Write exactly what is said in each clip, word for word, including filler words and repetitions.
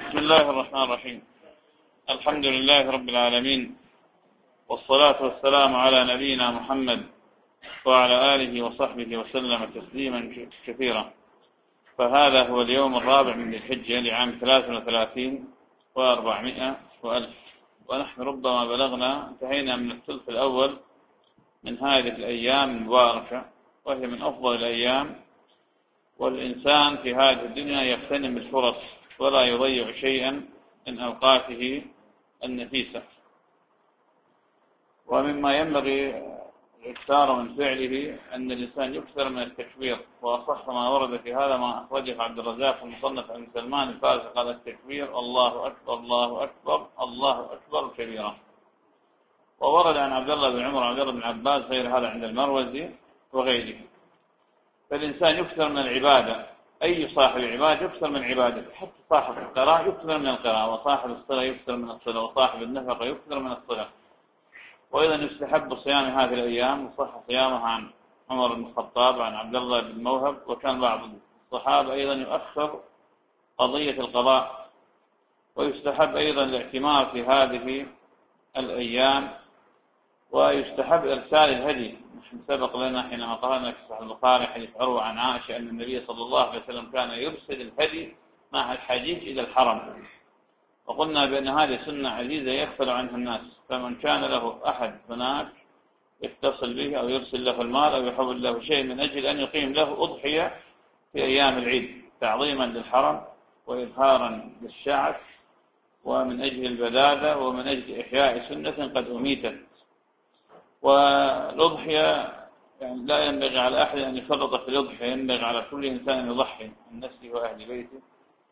بسم الله الرحمن الرحيم. الحمد لله رب العالمين، والصلاة والسلام على نبينا محمد وعلى آله وصحبه وسلم تسليما كثيرا. فهذا هو اليوم الرابع من الحجة لعام ثلاث وثلاثين وأربعمائة وألف، ونحن ربما بلغنا انتهينا من الثلث الأول من هذه الأيام المباركة، وهي من أفضل الأيام. والإنسان في هذه الدنيا يغتنم الفرص ولا يضيع شيئا من أوقاته النفيسة. ومما ينبغي الإكثار من فعله أن الإنسان يكثر من التكبير، وأصح ما ورد في هذا ما أخرجه عبد الرزاق في المصنف عن سلمان الفارسي قال: التكبير الله أكبر الله أكبر الله أكبر كبيرا. وورد عن عبد الله بن عمر وعبد الله بن عباس غير هذا عند المروزي وغيره. فالإنسان يكثر من العبادة، أي صاحب عبادة يكثر من عبادته، حتى صاحب القراءة يكثر من القراءة، وصاحب الصلاة يكثر من الصلاة، وصاحب النفقة يكثر من الصلاة. وإذا يستحب صيام هذه الأيام، وصح صيامها عن عمر بن الخطاب عن عبد الله بن موهب، وكان بعض الصحابة أيضا يؤخر قضية القضاء. ويستحب أيضا الاعتمار في هذه الأيام، ويستحب إرسال الهدي. مش سبق لنا حينما قرأنا في صحيح البخاري حديث عروة عن عائشة أن النبي صلى الله عليه وسلم كان يرسل الهدي مع الحجيج إلى الحرم، وقلنا بأن هذه سنة عزيزة يغفل عنها الناس، فمن كان له أحد هناك يتصل به أو يرسل له المال أو يحول له شيء من أجل أن يقيم له أضحية في أيام العيد تعظيما للحرم وإظهارا للشعب، ومن أجل البلادة، ومن أجل إحياء سنة قد أميتت. والأضحية يعني لا ينبغي على أحد أن يفرط في الأضحية، ينبغي على كل إنسان أن يضحي عن نفسه وأهل بيته.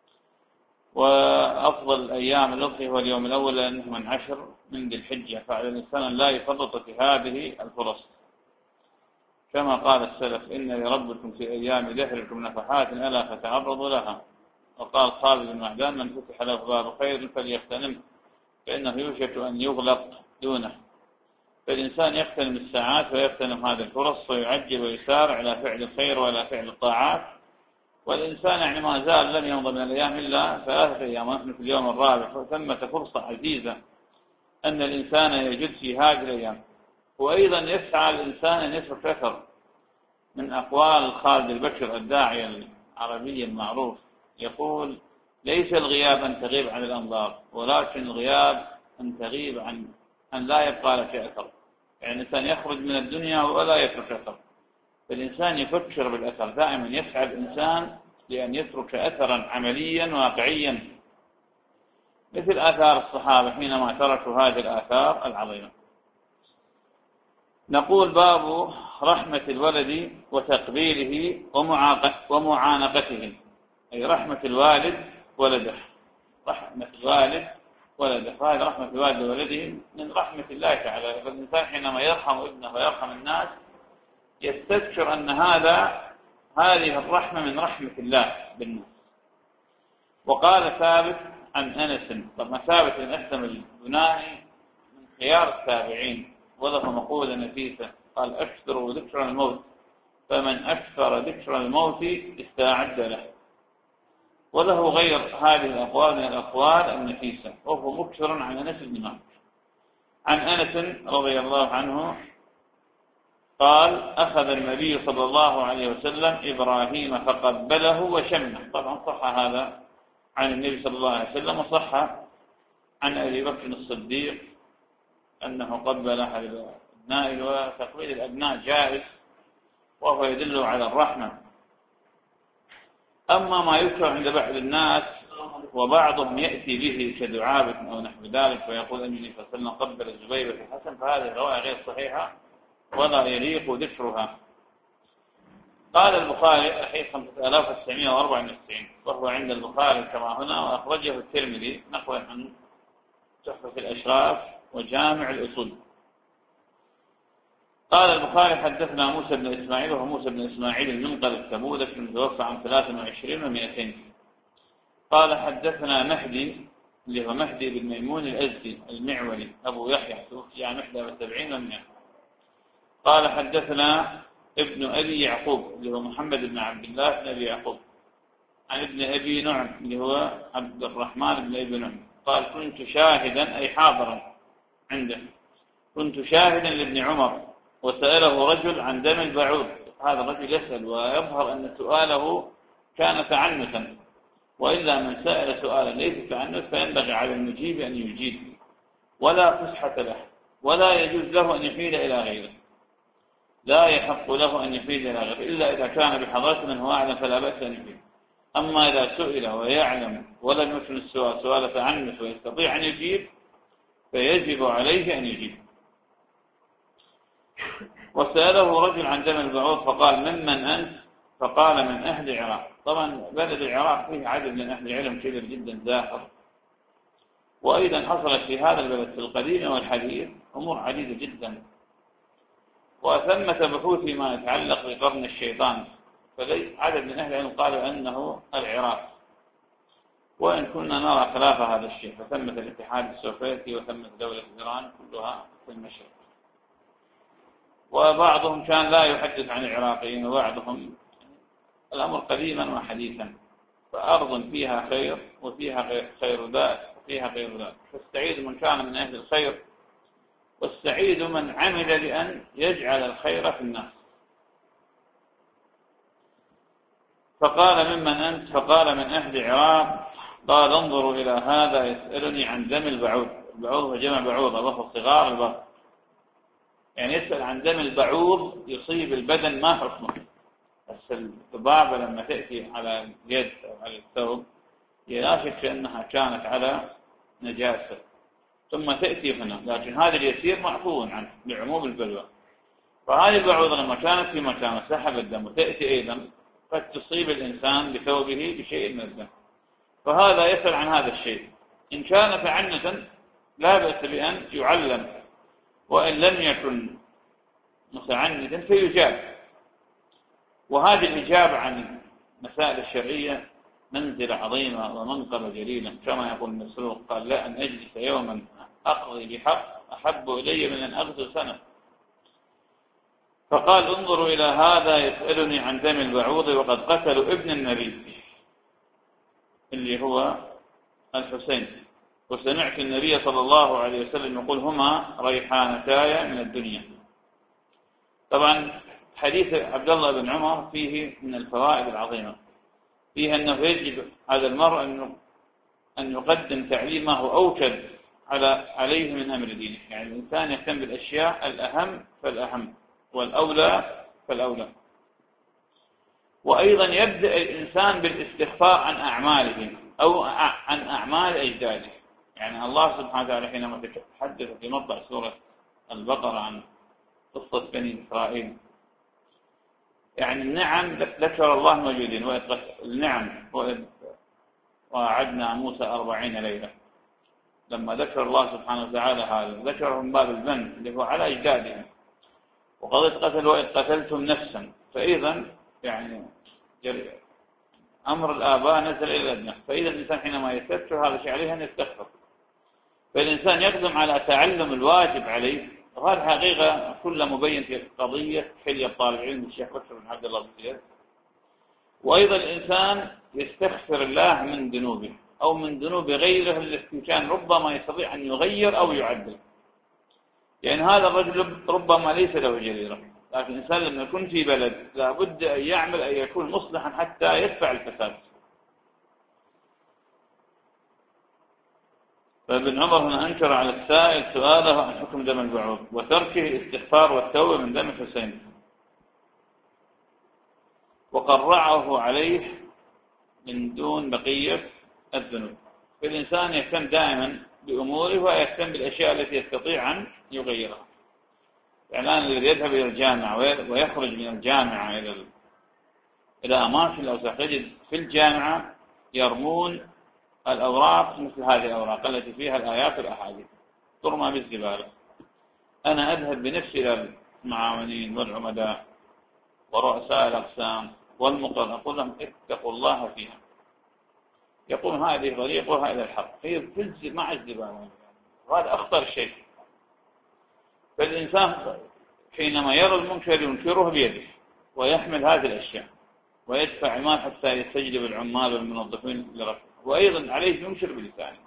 وأفضل أيام الأضحية هو اليوم الأول لأنه من عشر من ذي الحجة، فعلى الإنسان أن لا يفرط في هذه الفرص. كما قال السلف: إن لربكم في أيام دهركم نفحات ألا فتعرضوا لها. وقال خالد بن معدان: من فتح له باب خير فليغتنمه فإنه يوشك أن يغلق دونه. فالإنسان يغتنم الساعات ويغتنم هذه الفرص، ويعجل ويسارع إلى فعل الخير وإلى فعل الطاعات. والإنسان يعني ما زال لم يمضي من الأيام إلا ثلاثة أيام، ونحن في اليوم الرابع، فثمة فرصة عزيزة أن الإنسان يجد في هذه الأيام. وأيضا يسعى الإنسان أن يترك أثر. من أقوال خالد البكر الداعية العربي المعروف يقول: ليس الغياب أن تغيب عن الأنظار، ولكن الغياب أن تغيب عن أن لا يبقى لك أثر. يعني الإنسان يخرج من الدنيا ولا يترك أثر. فالإنسان يفكر بالأثر دائما، يسعى الإنسان لأن يترك أثرا عمليا واقعيا، مثل آثار الصحابة حينما تركوا هذه الآثار العظيمة. نقول: باب رحمة الولد وتقبيله ومعانقته، أي رحمة الوالد ولده. رحمة الوالد ولده، فهذه رحمة الوالد ولده من رحمة الله تعالى. فالإنسان حينما يرحم ابنه ويرحم الناس يستذكر أن هذا هذه الرحمة من رحمة الله بالناس. وقال ثابت عن أنس، طبعا ثابت بن أسلم البناني من خيار التابعين، وله مقولة نفيسة قال: أكثروا ذكر الموت، فمن أكثر ذكر الموت استعد له. وله غير هذه الأقوال من الأقوال النفيسة، وهو مكثر عن أنس بن مالك. عن أنس رضي الله عنه قال: أخذ النبي صلى الله عليه وسلم إبراهيم فقبله وشمه. طبعا صح هذا عن النبي صلى الله عليه وسلم، وصح عن أبي بكر الصديق أنه قبل أحد الأبناء، وتقبيل الأبناء جائز وهو يدل على الرحمة. أما ما يذكر عند بعض الناس وبعضهم يأتي به كدعابة أو نحو ذلك، ويقول أن النبي صلى الله عليه وسلم قبل الزبير في الحسن، فهذه الرواية غير صحيحة ولا يليق ذكرها. قال البخاري صحيح خمسة آلاف وتسعمائة وأربعة وتسعين، وهو عند البخاري كما هنا، وأخرجه الترمذي نقلا عن تحفة الأشراف وجامع الأصول. قال البخاري: حدثنا موسى بن إسماعيل، وهو موسى بن إسماعيل المنقل التبوذكي المتوفى عن ثلاث وعشرين ومئتين. قال: حدثنا مهدي، اللي هو مهدي بن ميمون الأزدي المعولي أبو يحيى، توفي عن إحدى وسبعين ومئة. قال: حدثنا ابن أبي يعقوب، اللي هو محمد بن عبد الله بن أبي يعقوب. عن ابن أبي نعم اللي هو عبد الرحمن بن أبي نعم قال كنت شاهدا أي حاضرا عنده، كنت شاهدا لابن عمر وسأله رجل عن دم البعوض. هذا الرجل يسأل ويظهر أن سؤاله كان تعنتا، وإلا من سأل سؤالا ليس تعنت فينبغي على المجيب أن يجيب، ولا فسحة له، ولا يجوز له أن يحيل إلى غيره، لا يحق له أن يحيل إلى غيره إلا إذا كان بحضرة من هو أعلم فلا بأس أن يحيل. أما إذا سئل ويعلم ولم يكن السؤال سؤال تعنت ويستطيع أن يجيب فيجب عليه أن يجيب. وسأله رجل عن دم البعوض فقال ممن أنت؟ فقال من أهل العراق. طبعا بلد العراق فيه عدد من أهل العلم كبير جدا زاخر، وأيضا حصلت في هذا البلد في القديم والحديث أمور عديدة جدا، وثمة بحوث ما يتعلق بقرن الشيطان، فلي عدد من أهل العلم قالوا أنه العراق، وإن كنا نرى خلاف هذا الشيء، فثمة الاتحاد السوفيتي وثمة دولة إيران كلها في المشرق. وبعضهم كان لا يحدث عن العراقيين، وبعضهم الأمر قديما وحديثا، فأرض فيها خير وفيها خير ذات وفيها غير ذات، فالسعيد من كان من أهل الخير، والسعيد من عمل لأن يجعل الخير في الناس. فقال ممن أنت؟ فقال من أهل العراق. قال انظروا إلى هذا يسألني عن دم البعوض. البعوض هو جمع بعوضة وهو صغار البطن، يعني يسأل عن دم البعوض يصيب البدن ما حكمه. الذبابة لما تأتي على اليد أو على الثوب لا شك أنها كانت على نجاسة ثم تأتي هنا، لكن هذا اليسير معفو عنه لعموم البلوى. فهذه البعوضة لما كانت في مكان سحب الدم وتأتي أيضا قد تصيب الإنسان بثوبه بشيء من الدم، فهذا يسأل عن هذا الشيء. إن كان تعنتا لا بأس بأن يعلم، وإن لم يكن متعنتا فيجاب. وهذه الإجابة عن مسائل الشرعية منزلة عظيمة ومنقبة جليلة، كما يقول المسروق قال لا أن أجلس يوما أقضي بحق أحب إلي من أن أغزو سنة. فقال انظروا إلى هذا يسألني عن دم البعوض وقد قتلوا ابن النبي اللي هو الحسين، وسمعت النبي صلى الله عليه وسلم يقول هما ريحانتاي من الدنيا. طبعا حديث عبد الله بن عمر فيه من الفوائد العظيمة، فيه أنه يجب على المرء أن يقدم تعليم ما هو أوكد على عليه من أمر دينه، يعني الإنسان يهتم بالأشياء الأهم فالأهم والأولى فالأولى. وأيضا يبدأ الإنسان بالاستغفار عن أعماله أو عن أعمال أجداده. يعني الله سبحانه وتعالى حينما تحدث في مطلع سورة البقرة عن قصة بني إسرائيل، يعني النعم ذكر الله موجودين، النعم وعدنا موسى أربعين ليلة. لما ذكر الله سبحانه وتعالى هذا ذكرهم باب الذنب اللي هو على أجدادهم، وقضيت قتل وإذ قتلتم نفسا، فأيضا يعني أمر الآباء نزل إلى الأبناء، فإذا الإنسان حينما يستغفر هذا شيء عليه أن يستغفر، فالإنسان يقدم على تعلم الواجب عليه. وهذا حقيقة كل مبين في قضية حلية طالب علم الشيخ بكر بن عبد الله بن زياد. وأيضا الإنسان يستغفر الله من ذنوبه أو من ذنوب غيره التي كان ربما يستطيع أن يغير أو يعدل، يعني هذا الرجل ربما ليس له جريرة، لكن الإنسان لما يكون في بلد لابد أن يعمل أن يكون مصلحا حتى يدفع الفساد. فابن عمر هنا أنكر على السائل سؤاله عن حكم دم البعوض وتركه الاستغفار والتوبة من دم الحسين، وقرعه عليه من دون بقية الذنوب. فالإنسان يهتم دائما بأموره ويهتم بالأشياء التي يستطيع أن يغيرها. يعني الآن الذي يذهب إلى الجامعة ويخرج من الجامعة إلى إلى أماكن الأوساخ يجد في الجامعة يرمون الأوراق مثل هذه الأوراق التي فيها الآيات والأحاديث ترمى بالزبالة. أنا أذهب بنفسي إلى المعاونين والعمداء ورؤساء الأقسام والمقرر أقول لهم اتقوا الله فيها، يقوم هذه طريقها إلى الحق، هي تنزل مع الزبالة، وهذا أخطر شيء. فالإنسان حينما يرى المنكر ينكره بيده ويحمل هذه الأشياء، ويدفع المال حتى يستجلب العمال والمنظفين لرفعه، وأيضا عليه ينشر بلسانه،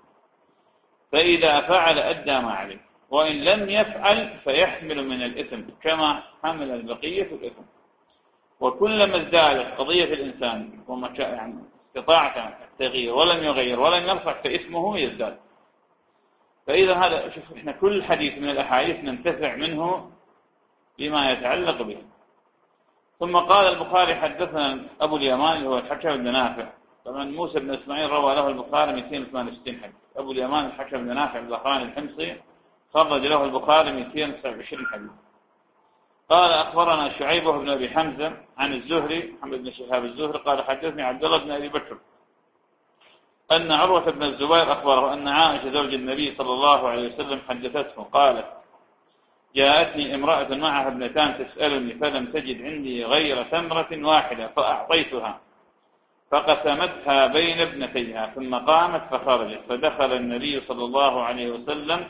فإذا فعل أدى ما عليه، وإن لم يفعل فيحمل من الإثم كما حمل البقية الإثم. وكلما ازدادت قضية الإنسان يعني استطاعة التغيير ولم يغير ولم يرفع فإثمه يزداد. فإذا هذا شوف إحنا كل حديث من الأحاديث ننتفع منه بما يتعلق به. ثم قال البخاري حدثنا أبو اليمان اللي هو الحكم بن نافع، طبعا موسى بن إسماعيل روى له البخاري مئتين وثمانية وستين حديث، أبو اليمان الحكم بن نافع البخاري الحمصي خرج له البخاري مئتين وتسعة وعشرين حديث. قال أخبرنا شعيبة بن أبي حمزة عن الزهري محمد بن شهاب الزهري قال حدثني عبد الله بن أبي بكر أن عروة بن الزبير أخبره أن عائشة زوج النبي صلى الله عليه وسلم حدثته قالت جاءتني امرأة معها ابنتان تسألني فلم تجد عندي غير تمرة واحدة فأعطيتها فقسمتها بين ابنتيها ثم قامت فخرجت، فدخل النبي صلى الله عليه وسلم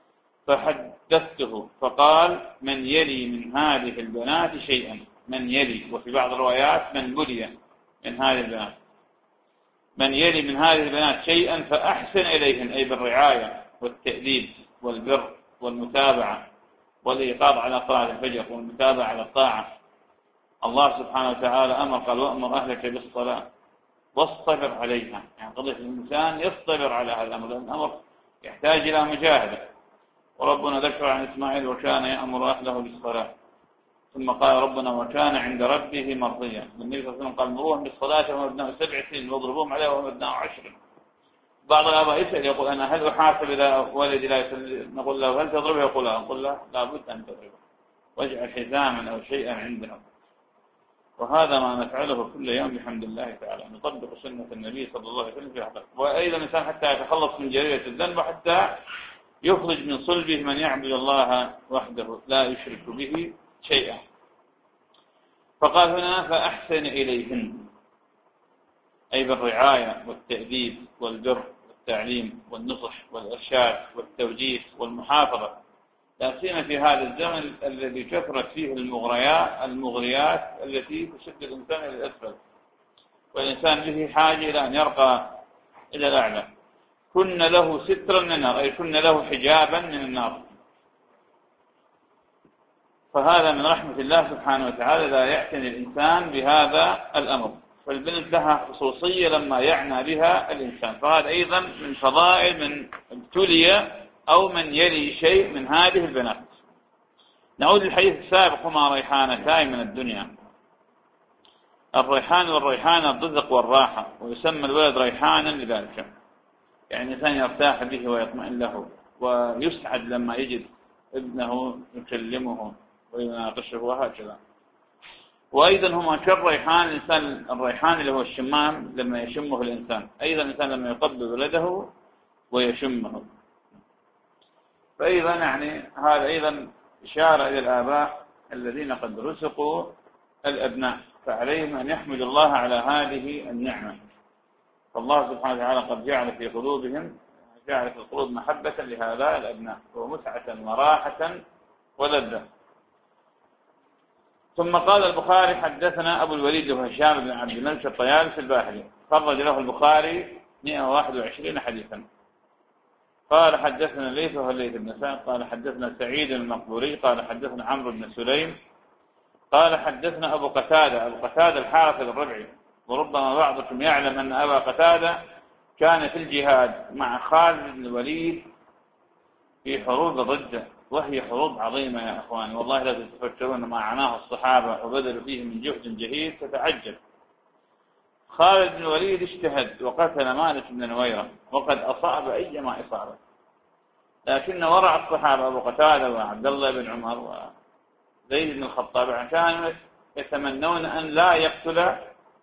فحدثته فقال من يلي من هذه البنات شيئا، من يلي، وفي بعض الروايات من بلي من هذه البنات، من يلي من هذه البنات شيئا فأحسن إليهن، أي بالرعاية والتأديب والبر والمتابعة والإيقاظ على صلاة الفجر والمتابعة على الطاعة. الله سبحانه وتعالى أمر قال وأمر أهلك بالصلاة واصطبر عليها، يعني قضية الإنسان يصطبر على هذا الأمر، لأن الأمر يحتاج إلى مجاهدة. وربنا ذكر عن إسماعيل وكان يأمر أهله بالصلاة، ثم قال ربنا وكان عند ربه مرضيا. النبي صلى الله عليه وسلم قال مروهم بالصلاة وهم ابناء سبع سنين واضربوهم عليها وهم ابناء عشر. بعض الآباء يسأل يقول أنا هل أحاسب إذا ولدي لا يصلي؟ نقول له هل تضربه؟ يقول لا. نقول له لابد أن تضربه واجعل حزاما أو شيئا عندهم. وهذا ما نفعله كل يوم بحمد الله تعالى، نطبق سنة النبي صلى الله عليه وسلم في الحق. وأيضا الإنسان حتى يتخلص من جريرة الذنب وحتى يخرج من صلبه من يعبد الله وحده لا يشرك به شيئا. فقال هنا فأحسن إليهن، أي بالرعاية والتأديب والبر والتعليم والنصح والإرشاد والتوجيه والمحافظة، لا سيما في هذا الزمن الذي كثرت فيه المغريات المغريات التي تشد الإنسان إلى الأسفل، والإنسان به حاجة إلى أن يرقى إلى الأعلى. كن له سترا من النار، أي كن له حجابا من النار. فهذا من رحمة الله سبحانه وتعالى لا يعتني الإنسان بهذا الأمر، فالبنت لها خصوصية لما يعنى بها الإنسان. فهذا أيضا من فضائل من ابتلي أو من يلي شيء من هذه البنات. نعود للحديث السابق هما ريحانتان من الدنيا، الريحان والريحانة الرزق والراحة، ويسمى الولد ريحانا لذلك، يعني الإنسان يرتاح به ويطمئن له ويسعد لما يجد ابنه يكلمه ويناقشه وهكذا. وأيضا هما كالريحان، الإنسان الريحان اللي هو الشمام لما يشمه الإنسان، أيضا الإنسان لما يقبل ولده ويشمه. فأيضا يعني هذا أيضا إشارة إلى الآباء الذين قد رزقوا الأبناء، فعليهم أن يحمد الله على هذه النعمة. فالله سبحانه وتعالى قد جعل في قلوبهم جعل في القلوب محبة لهؤلاء الأبناء ومسعة وراحة ولذة. ثم قال البخاري حدثنا أبو الوليد وهشام بن عبد الملك الطيالسي الباحلي خرج له البخاري مئة وواحد وعشرين حديثا. قال حدثنا ليث وهو الليث بن سعد قال حدثنا سعيد المقبوري قال حدثنا عمرو بن سليم قال حدثنا أبو قتادة أبو قتادة الحارث الربعي. وربما بعضكم يعلم أن أبا قتادة كان في الجهاد مع خالد بن الوليد في حروب الردة، وهي حروب عظيمة يا أخواني، والله لا تتفكرون ما عناه الصحابة وبذلوا فيه من جهد جهيد تتعجب. خالد بن الوليد اجتهد وقتل مالك بن نويرة وقد أصاب أيما إصابة، لكن ورع الصحابة أبو قتادة وعبد الله بن عمر وزيد بن الخطاب كانوا يتمنون أن لا يقتل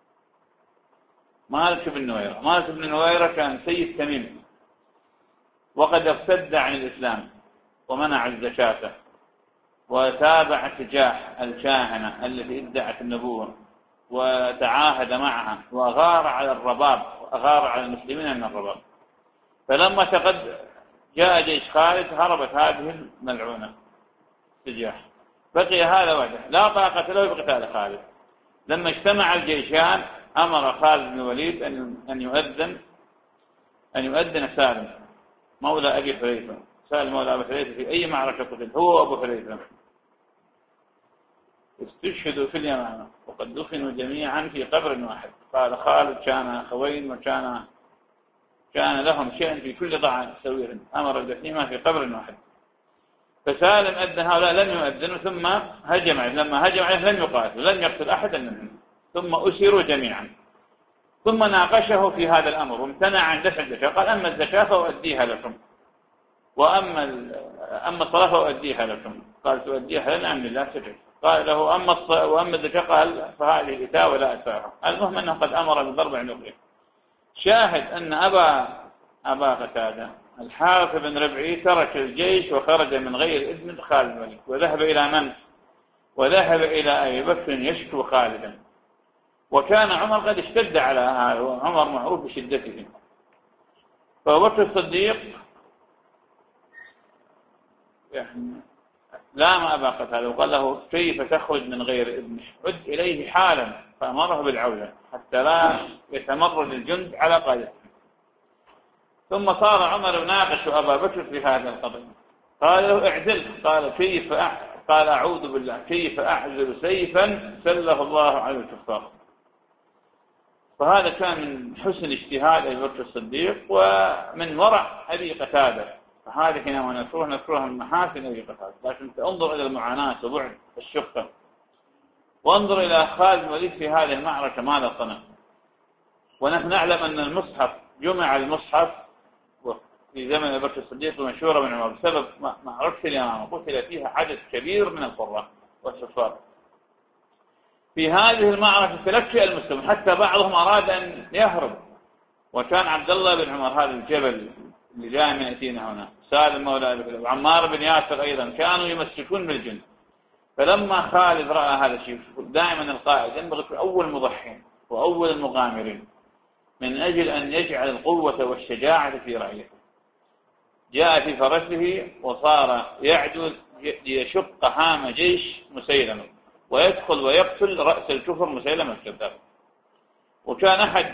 مالك بن نويرة. مالك بن نويرة كان سيد تميم وقد ارتد عن الإسلام ومنع الزكاة وتابع تجاه الكاهنة التي ادعت النبوة وتعاهد معها وغار على الرباب وغار على المسلمين من الرباب. فلما تقد جاء جيش خالد هربت هذه الملعونة تجاه، بقي هذا وحده لا طاقة له بقتال خالد. لما اجتمع الجيشان أمر خالد بن الوليد أن أن يؤذن أن يؤذن سالم مولى أبي حذيفة. سالم مولى أبي حذيفة في أي معركة قتل هو وأبو حذيفة استشهدوا في اليمامة وقد دفنوا جميعا في قبر واحد. قال خالد كان أخوين وكان كان لهم شأن في كل ضاع سوير، أمر بدفنهما في قبر واحد. فسالم أذن هؤلاء لم يؤذنوا ثم هجم عليه، لما هجم عليه لم يقاتل لم يقتل أحدا منهم ثم أسروا جميعا. ثم ناقشه في هذا الأمر وامتنع عن دفع الزكاة. قال أما الزكاة فأؤديها لكم وأما أما الصلاة فأؤديها لكم. قال تؤديها لنا أم لله سجد. قال له أما وأما الزكاة قال فهذه إتاء ولا أدفعها. المهم أنه قد أمر بضرب عنقه. شاهد أن أبا أبا قتادة الحارث بن ربعي ترك الجيش وخرج من غير إذن خالد بن الوليد وذهب إلى من؟ وذهب إلى أبي بكر يشكو خالدا. وكان عمر قد اشتد على هذا وعمر معروف بشدته. فأبو بكر الصديق يعني لام أبا قتادة وقال له كيف تخرج من غير إذنه؟ عد إليه حالا. فأمره بالعودة حتى لا يتمرد الجند على قادته. ثم صار عمر يناقش أبا بكر في هذا القضية. قال له اعدل. قال كيف أع... قال أعوذ بالله كيف أعزل سيفا سله الله على الكفار. فهذا كان من حسن اجتهاد أبي بكر الصديق ومن ورع أبي قتادة. فهذه حينما نذكرها نذكرها من محاسن أبي قتادة. لكن انظر إلى المعاناة وبعد الشقة وانظر إلى خالد بن الوليد في هذه المعركة ماذا صنع. ونحن نعلم أن المصحف جمع المصحف في زمن أبي بكر الصديق ومشهورة من عمر بسبب معركة اليمامة قتل فيها عدد كبير من القراء والسفار. في هذه المعركة تلكأ المسلمون حتى بعضهم أراد أن يهرب. وكان عبد الله بن عمر هذا الجبل اللي جاء من يأتينا هنا سالم مولى أبي حذيفة وعمار بن ياسر أيضا كانوا يمسكون بالجند. فلما خالد رأى هذا الشيء دائما القائد ينبغي في أول مضحين وأول المغامرين من أجل أن يجعل القوة والشجاعة في رعيته. جاء في فرسه وصار يعدو ليشق هام جيش مسيلمة ويدخل ويقتل رأس الكفر مسيلمة الكذاب. وكان أحد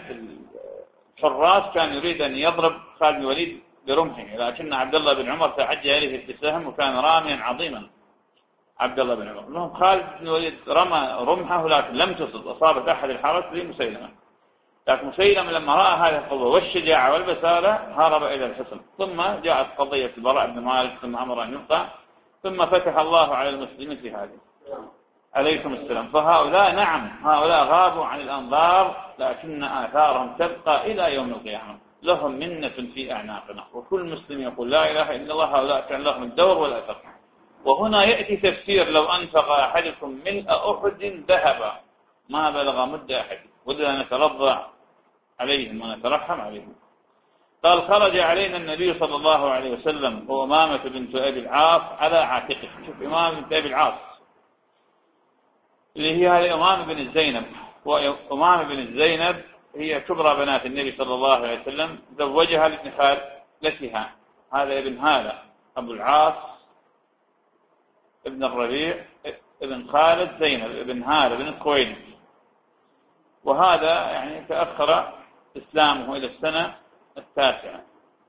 الحراس كان يريد أن يضرب خالد بن الوليد برمحه لكن عبد الله بن عمر تعجل عليه السهم وكان راميا عظيما. عبد الله بن عمر لهم خالد بن الوليد رمى رمحه لكن لم تصد أصابت أحد الحرس لمسيلمة. لكن مسيلمة لما رأى هذه القوة والشجاعة والبسالة هرب إلى الحصن. ثم جاءت قضية البراء بن مالك ثم أمر أن يقطع ثم فتح الله على المسلمين في هذه. عليكم السلام. فهؤلاء نعم هؤلاء غابوا عن الأنظار لكن آثارهم تبقى إلى يوم القيامة. لهم منة في أعناقنا وكل مسلم يقول لا إله إلا الله هؤلاء كان لهم الدور والأثر. وهنا يأتي تفسير لو أنفق أحدكم ملء أحد ذهبا ما بلغ مد أحد ودنا نترضع عليهم ونترحم عليهم. قال خرج علينا النبي صلى الله عليه وسلم وأمامة بنت أبي العاص على عاتقه. شوف أمامة بنت أبي العاص اللي هي هذه أمامة بن الزينب. وأمامة بن الزينب هي كبرى بنات النبي صلى الله عليه وسلم زوجها لابن خالتها هذا ابن هالة أبو العاص ابن الربيع ابن خالد زينب ابن هالة بن خويلد. وهذا يعني تأخر إسلامه إلى السنة التاسعة.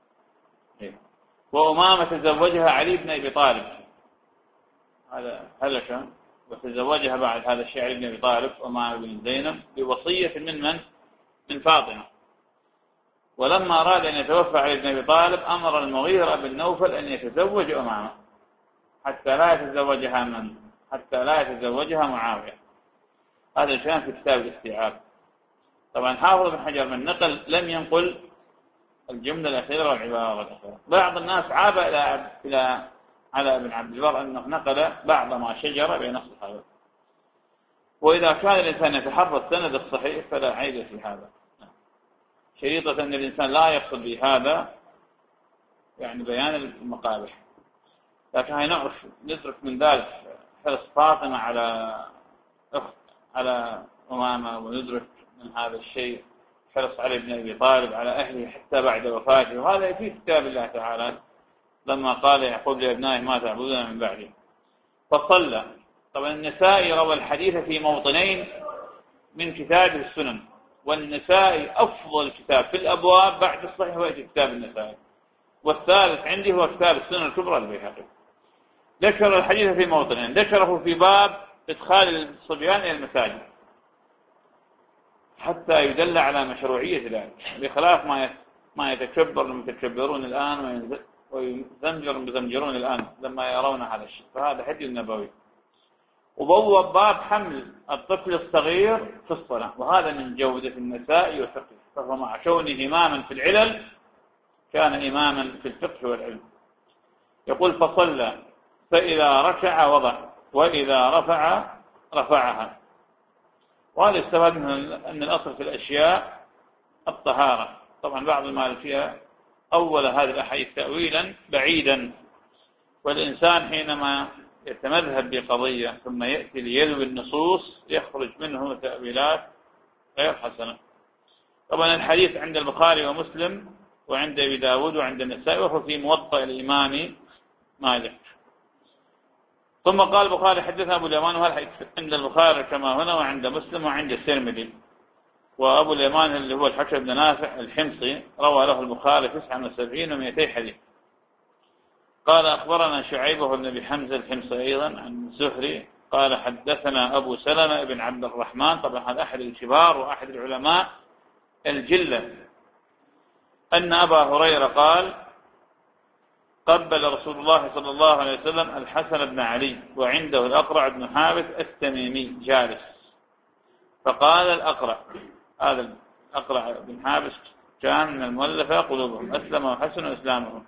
وأمامة تزوجها علي بن أبي طالب هذا هلك وتزوجها بعد هذا الشيء علي بن أبي طالب أمامة بن زينب بوصية من من؟ من فاطمة. ولما أراد أن يتوفى علي بن أبي طالب أمر المغيرة بن نوفل أن يتزوج أمامة حتى لا يتزوجها من؟ حتى لا يتزوجها معاوية. هذا كان في كتاب الاستيعاب. طبعا حافظ بن حجر من نقل لم ينقل الجملة الأخيرة والعبارة الأخيرة. بعض الناس عاب إلى إلى على ابن عبد البر أنه نقل بعض ما شجر بين الصحابة. وإذا كان الإنسان يتحرى السند الصحيح فلا عيب في هذا. شريطة أن الإنسان لا يقصد بهذا يعني بيان المقابح. لكن هاي نعرف ندرك من ذلك حرص فاطمة على أخت على أمامة وندرك من هذا الشيء حرص علي بن أبي طالب على أهله حتى بعد وفاته. وهذا في كتاب الله تعالى لما قال يعقوب لأبنائه ما تعبدون من بعده فصلى. طبعا النسائي روى الحديث في موطنين من كتابه السنن، والنسائي أفضل كتاب في الأبواب بعد الصحيح هو كتاب النسائي، والثالث عندي هو كتاب السنن الكبرى البيهقي. ذكر الحديث في موطنين، ذكره في باب إدخال الصبيان إلى المساجد حتى يدل على مشروعية ذلك، بخلاف ما ما يتكبر المتكبرون الآن ويزمجر المزمجرون الآن لما يرون هذا الشيء، فهذا حديث نبوي. وبوب باب حمل الطفل الصغير في الصلاة، وهذا من جودة النساء والفقه، فهو مع كونه إماما في العلل كان إماما في الفقه والعلم. يقول فصلى فإذا ركع وضع وإذا رفع رفعها. وهذا يستفاد من أن الأصل في الأشياء الطهارة. طبعا بعض المالكية أول هذه الأحاديث تأويلا بعيدا، والإنسان حينما يتمذهب بقضية ثم يأتي ليلوي النصوص يخرج منه تأويلات غير حسنة. طبعا الحديث عند البخاري ومسلم وعند أبي داود وعند النسائي، وهو في موطأ الإمام مالك. ثم قال البخاري حدثنا أبو اليمان، وهذا عند البخاري كما هنا وعند مسلم وعند الترمذي. وأبو اليمان اللي هو الحكم بن نافع الحمصي روى له البخاري تسعة وسبعين ومئتي حديث. قال أخبرنا شعيب بن أبي حمزة الحمصي أيضا عن الزهري قال حدثنا أبو سلمة بن عبد الرحمن، طبعا هذا أحد الكبار وأحد العلماء الجلة، أن أبا هريرة قال قبل رسول الله صلى الله عليه وسلم الحسن بن علي وعنده الأقرع بن حابس التميمي جالس، فقال الأقرع، هذا الأقرع بن حابس كان من المؤلفة قلوبهم، أسلم وحسن إسلامهم.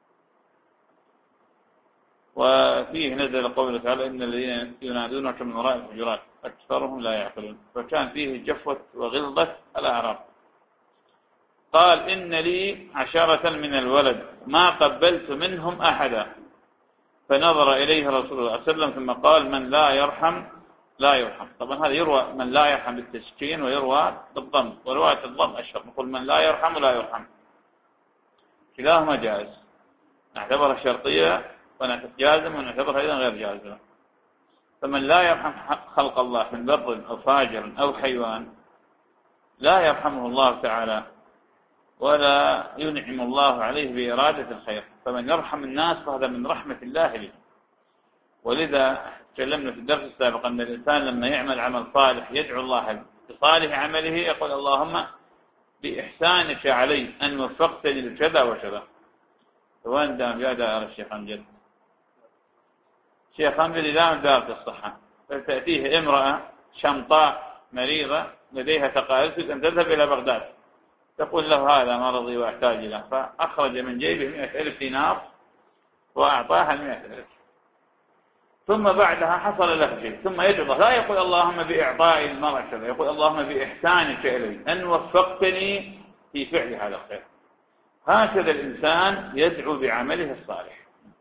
وفيه نزل قوله تعالى إن الذين ينادونك من وراء الحجرات أكثرهم لا يعقلون، فكان فيه جفوة وغلظة الأعراب. قال إن لي عشرة من الولد ما قبلت منهم أحدا، فنظر إليه رسول الله صلى الله عليه وسلم ثم قال من لا يرحم لا يرحم. طبعا هذا يروى من لا يرحم بالتسكين ويروى بالضم، ورواية الضم أشهر، نقول من لا يرحم لا يرحم، كلاهما جائز، نعتبرها شرطية ونجازم ونعتبرها أيضا غير جازمة. فمن لا يرحم خلق الله من بر أو فاجر أو حيوان لا يرحمه الله تعالى ولا ينعم الله عليه بإرادة الخير. فمن يرحم الناس فهذا من رحمة الله به. ولذا تكلمنا في الدرس السابق أن الإنسان لما يعمل عمل صالح يدعو الله بصالح عمله، يقول اللهم بإحسانك علي أن وفقتني لكذا وكذا. وين دام جاء دار الشيخ أمجد، الشيخ أمجد دام دارت الصحة، فتأتيه امرأة شمطاء مريضة لديها تقارب أن تذهب إلى بغداد، تقول له هذا مرضي وأحتاج له، فأخرج من جيبه مئة ألف دينار وأعطاها المئة ألف. ثم بعدها حصل له شيء، ثم يدعو، لا يقول اللهم بإعطاء المرأة كذا، يقول اللهم بإحسانك إلي أن وفقتني في فعل هذا الخير. هكذا الإنسان يدعو بعمله الصالح.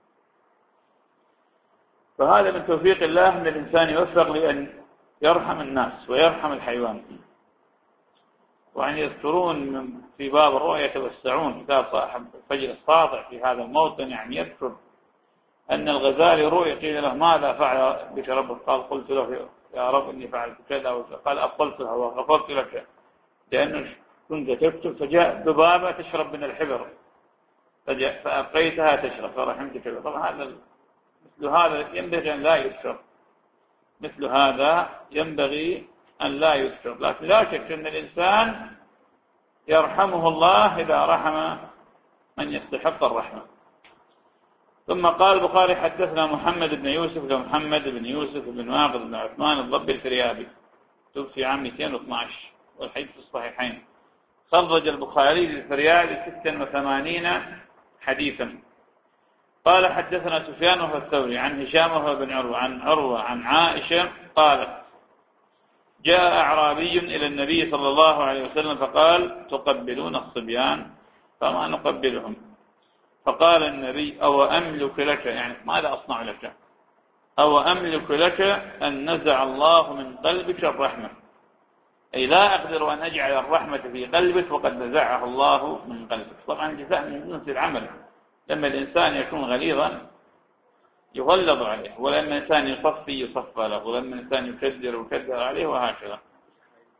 فهذا من توفيق الله أن الإنسان يوفق لأن يرحم الناس ويرحم الحيوان. وأن يذكرون في باب الرؤيا يتوسعون، كتاب صاحب الفجر الساطع في هذا الموطن يعني يذكر أن الغزالي رؤيا قيل له ماذا فعل بك ربك؟ قال قلت له يا رب إني فعلت كذا، قال أبطلت الهواء غفرت لك لأنه كنت تكتب، فجاء ذبابة تشرب من الحبر فأبقيتها تشرب فرحمتك. طبعا هذا مثل هذا ينبغي أن لا يذكر، مثل هذا ينبغي أن لا يذكر، لكن لا شك أن الإنسان يرحمه الله إذا رحم من يستحق الرحمة. ثم قال البخاري حدثنا محمد بن يوسف ومحمد بن يوسف بن واقد بن عثمان الضبي الفريابي، توفي عام مئتين واثني عشر، والحديث في الصحيحين. خرج البخاري للفريابي ستة وثمانين حديثا. قال حدثنا سفيان وهو الثوري عن هشام وهو بن عروة عن عروة عن عائشة قالت جاء أعرابي إلى النبي صلى الله عليه وسلم فقال تقبلون الصبيان؟ فما نقبلهم. فقال النبي أو أملك لك، يعني ماذا أصنع لك؟ أو أملك لك أن نزع الله من قلبك الرحمة، أي لا أقدر أن أجعل الرحمة في قلبك وقد نزعها الله من قلبك. طبعا جزاء من جنس العمل، لما الإنسان يكون غليظا يغلظ عليه، ولما الإنسان يصفي يصفى له، ولما الإنسان يكدر يكدر عليه، وهكذا.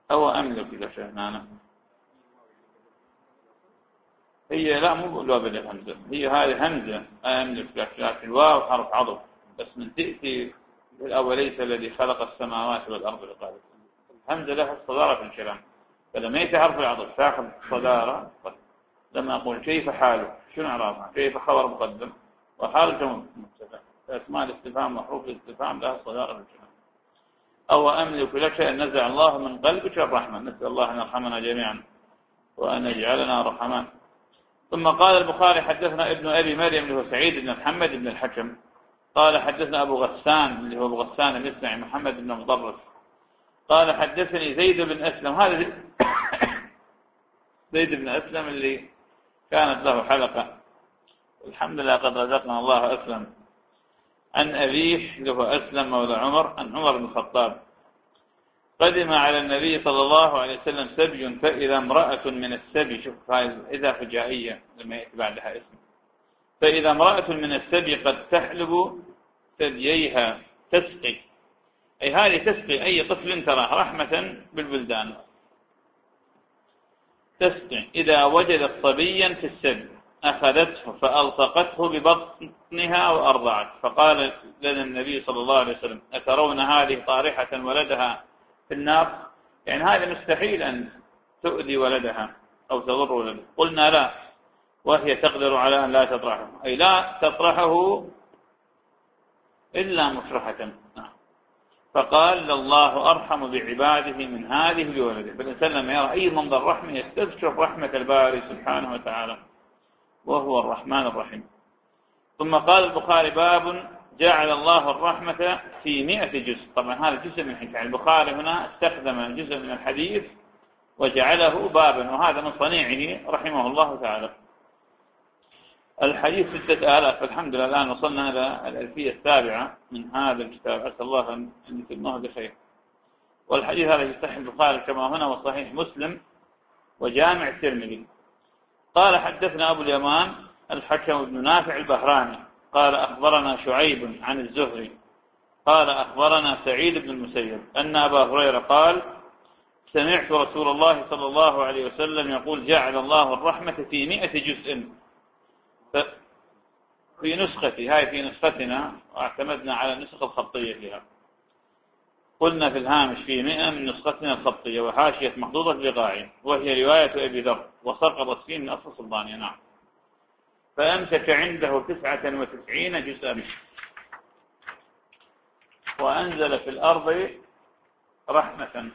أو أملك إذا شهنانا هي لا مو الواو بالهمزة، هي هذه همزة أملك لك، الواو حرف عطف بس من تأتي في الأول ليس الذي خلق السماوات والأرض بقادر. الهمزة لها الصدارة في الكلام، فلما يأتي حرف العطف تأخذ الصدارة. لما أقول كيف حاله شنو إعرابها؟ كيف خبر مقدم وحال جمع مبتدأ، أسماء الاستفهام وحروف الاستفهام لها الصدارة في الكلام. أو أملك لك أن نزع الله من قلبك الرحمة، نسأل الله أن يرحمنا جميعا وأن يجعلنا رحمن. ثم قال البخاري حدثنا ابن أبي مريم اللي هو سعيد بن محمد بن الحكم قال حدثنا أبو غسان اللي هو أبو غسان المسمعي محمد بن مضرس قال حدثني زيد بن أسلم. هذا زيد بن أسلم اللي كانت له حلقة الحمد لله قد رزقنا الله أسلم. عن أبيه اللي هو أسلم مولى عمر عن عمر بن الخطاب قدم على النبي صلى الله عليه وسلم سبي فإذا امرأة من السبي، شوف هاي إذا فجائية لما يأتي بعدها اسم، فإذا امرأة من السبي قد تحلب ثدييها تسقي، أي هذه تسقي أي طفل تراه رحمة بالبلدان، تسقي إذا وجدت صبيا في السبي أخذته فألصقته ببطنها وأرضعت. فقال لنا النبي صلى الله عليه وسلم أترون هذه طارحة ولدها في النار؟ يعني هذا مستحيل أن تؤذي ولدها أو تضر ولدها. قلنا لا، وهي تقدر على أن لا تطرحه، أي لا تطرحه إلا مفرحة. فقال الله أرحم بعباده من هذه بولده. فالإنسان لما يرى أي منظر رحمة يستذكر رحمة الباري سبحانه وتعالى وهو الرحمن الرحيم. ثم قال البخاري باب جعل الله الرحمة في مئة جزء. طبعا هذا جزء من الحديث، البخاري هنا استخدم جزء من الحديث وجعله بابا، وهذا من صنيعه رحمه الله تعالى. الحديث ستة آلاف. الحمد لله الآن وصلنا إلى الألفية السابعة من هذا الكتاب، أسأل الله أن يتمه بخير. والحديث هذا يصح البخاري كما هنا وصحيح مسلم وجامع الترمذي. قال حدثنا أبو اليمان الحكم بن نافع البهراني قال أخبرنا شعيب عن الزهري قال أخبرنا سعيد بن المسيب أن أبا هريرة قال سمعت رسول الله صلى الله عليه وسلم يقول جعل الله الرحمة في مئة جزء. في نسختي هاي في نسختنا واعتمدنا على النسخة الخطية فيها، قلنا في الهامش في مئة من نسختنا الخطية وحاشية محظوظة بغاية، وهي رواية أبي ذر وسقطت فيه من أصل سلطانية. نعم. فأمسك عنده تسعة وتسعين جزءا وأنزل في الأرض رحمة.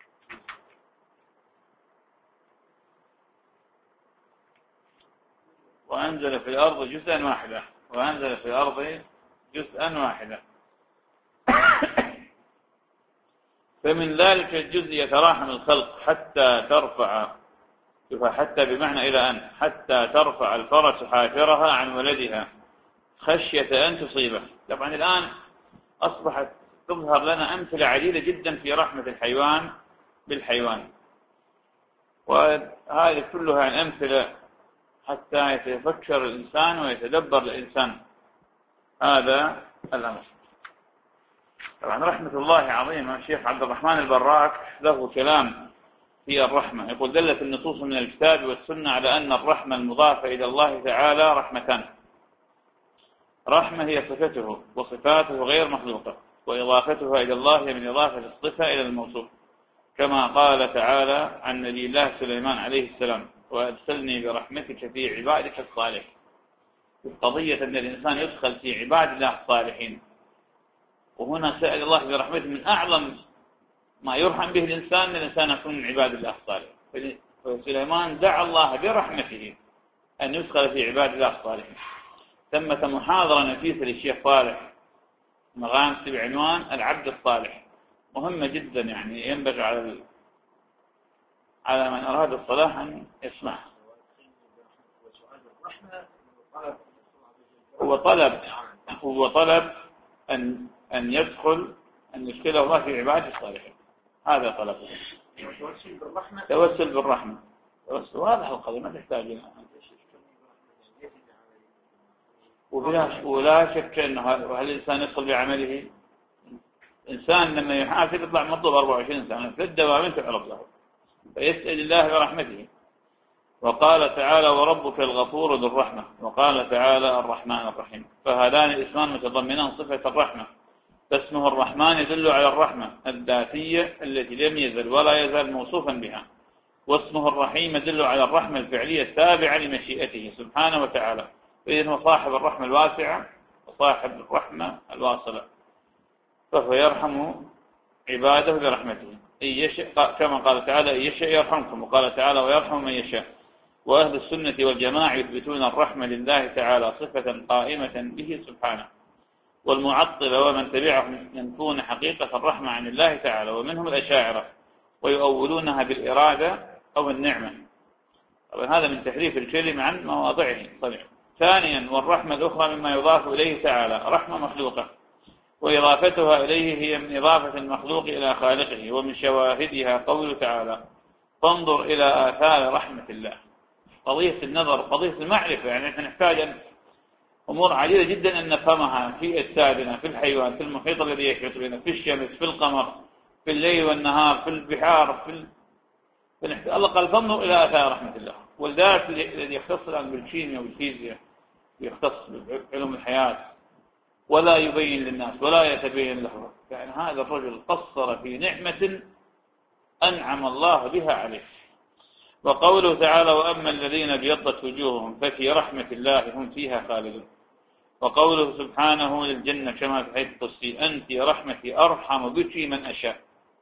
وأنزل في الأرض جزءا واحدا وأنزل في الأرض جزءا واحدا فمن ذلك الجزء يتراحم الخلق حتى ترفع، حتى بمعنى إلى أن حتى ترفع الفرس حافرها عن ولدها خشية أن تصيبه. طبعا الآن أصبحت تظهر لنا أمثلة عديدة جدا في رحمة الحيوان بالحيوان، وهذه كلها أمثلة حتى يتفكر الإنسان ويتدبر الإنسان هذا الأمر. طبعا رحمة الله عظيمة. الشيخ عبد الرحمن البراك له كلام في الرحمة، يقول دلت النصوص من الكتاب والسنة على أن الرحمة المضافة إلى الله تعالى رحمتان. رحمة هي صفته وصفاته غير مخلوقة، وإضافتها إلى الله من إضافة الصفة إلى الموصوف، كما قال تعالى عن نبي الله سليمان عليه السلام وأدخلني برحمتك في عبادك الصالحين. قضية أن الإنسان يدخل في عباد الله الصالحين، وهنا سأل الله برحمته من أعظم ما يرحم به الإنسان أن الإنسان يكون من عباد الله الصالحين. فسليمان دعا الله برحمته أن يدخل في عباد الله الصالحين. ثمة محاضرة نفيسة للشيخ صالح مغامسي بعنوان العبد الصالح، مهمة جدا، يعني ينبغي على على من أراد الصلاح أن يسمعها. هو طلب هو طلب أن أن يدخل أن يدخل الله في عباده الصالحين، هذا طلبه. توسل بالرحمة، توسل واضح القضية ما تحتاج إلى ولا ولا شك أنه هل الإنسان يدخل بعمله الإنسان لما يحاسب يطلع مطلوب أربعة وعشرين سنة في الدوام تعرض له، فيسأل الله برحمته. وقال تعالى وربك الغفور ذو الرحمة، وقال تعالى الرحمن الرحيم، فهذان الاسمان متضمنان صفة الرحمة، فاسمه الرحمن يدل على الرحمة الذاتية التي لم يزل ولا يزال موصوفا بها، واسمه الرحيم يدل على الرحمة الفعلية التابعة لمشيئته سبحانه وتعالى، فإذن هو صاحب الرحمة الواسعة وصاحب الرحمة الواصلة، فهو يرحم عباده برحمته إن يشاء، كما قال تعالى إن يشاء يرحمكم، وقال تعالى ويرحم من يشاء. وأهل السنة والجماعة يثبتون الرحمة لله تعالى صفة قائمة به سبحانه، والمعطلة ومن تبعهم ينفون حقيقة الرحمة عن الله تعالى، ومنهم الأشاعرة، ويؤولونها بالإرادة أو النعمة. طبعا هذا من تحريف الكلمة عن مواضعه طبعا. ثانيا والرحمة الأخرى مما يضاف إليه تعالى رحمة مخلوقة، وإضافتها إليه هي من إضافة المخلوق إلى خالقه، ومن شواهدها قوله تعالى فانظر إلى آثار رحمة الله. قضية النظر قضية المعرفة، يعني نحن نحتاج أمور عديدة جدا أن نفهمها في أجسادنا، في الحيوان، في المحيط الذي يحيط بنا، في الشمس، في القمر، في الليل والنهار، في البحار، في ال... فنحت... الله قال فانظر إلى آثار رحمة الله. والذات الذي يختص الآن بالكيمياء والفيزياء يختص بعلوم الحياة ولا يبين للناس ولا يتبين له، يعني هذا الرجل قصر في نعمة أنعم الله بها عليه. وقوله تعالى وأما الذين ابيضت وجوههم ففي رحمة الله هم فيها خالدون. وقوله سبحانه للجنة كما في حديث القدسي أنت رحمتي أرحم بك من أشاء.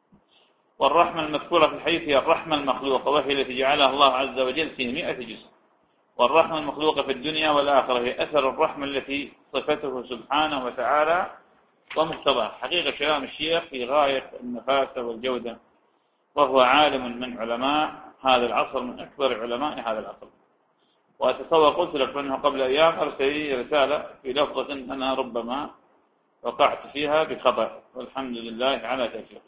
والرحمة المذكورة في الحديث هي الرحمة المخلوقة، وهي التي جعلها الله عز وجل في مئة جزء. والرحمة المخلوقة في الدنيا والآخرة هي أثر الرحمة التي صفته سبحانه وتعالى ومقتضاه. حقيقة كلام الشيخ في غاية النفاسة والجودة، وهو عالم من علماء هذا العصر، من أكبر علماء هذا العصر. وأتصور قلت لك أنه قبل أيام أرسل لي رسالة في لفظة أنا ربما وقعت فيها بخطأ، والحمد لله على توفيقه.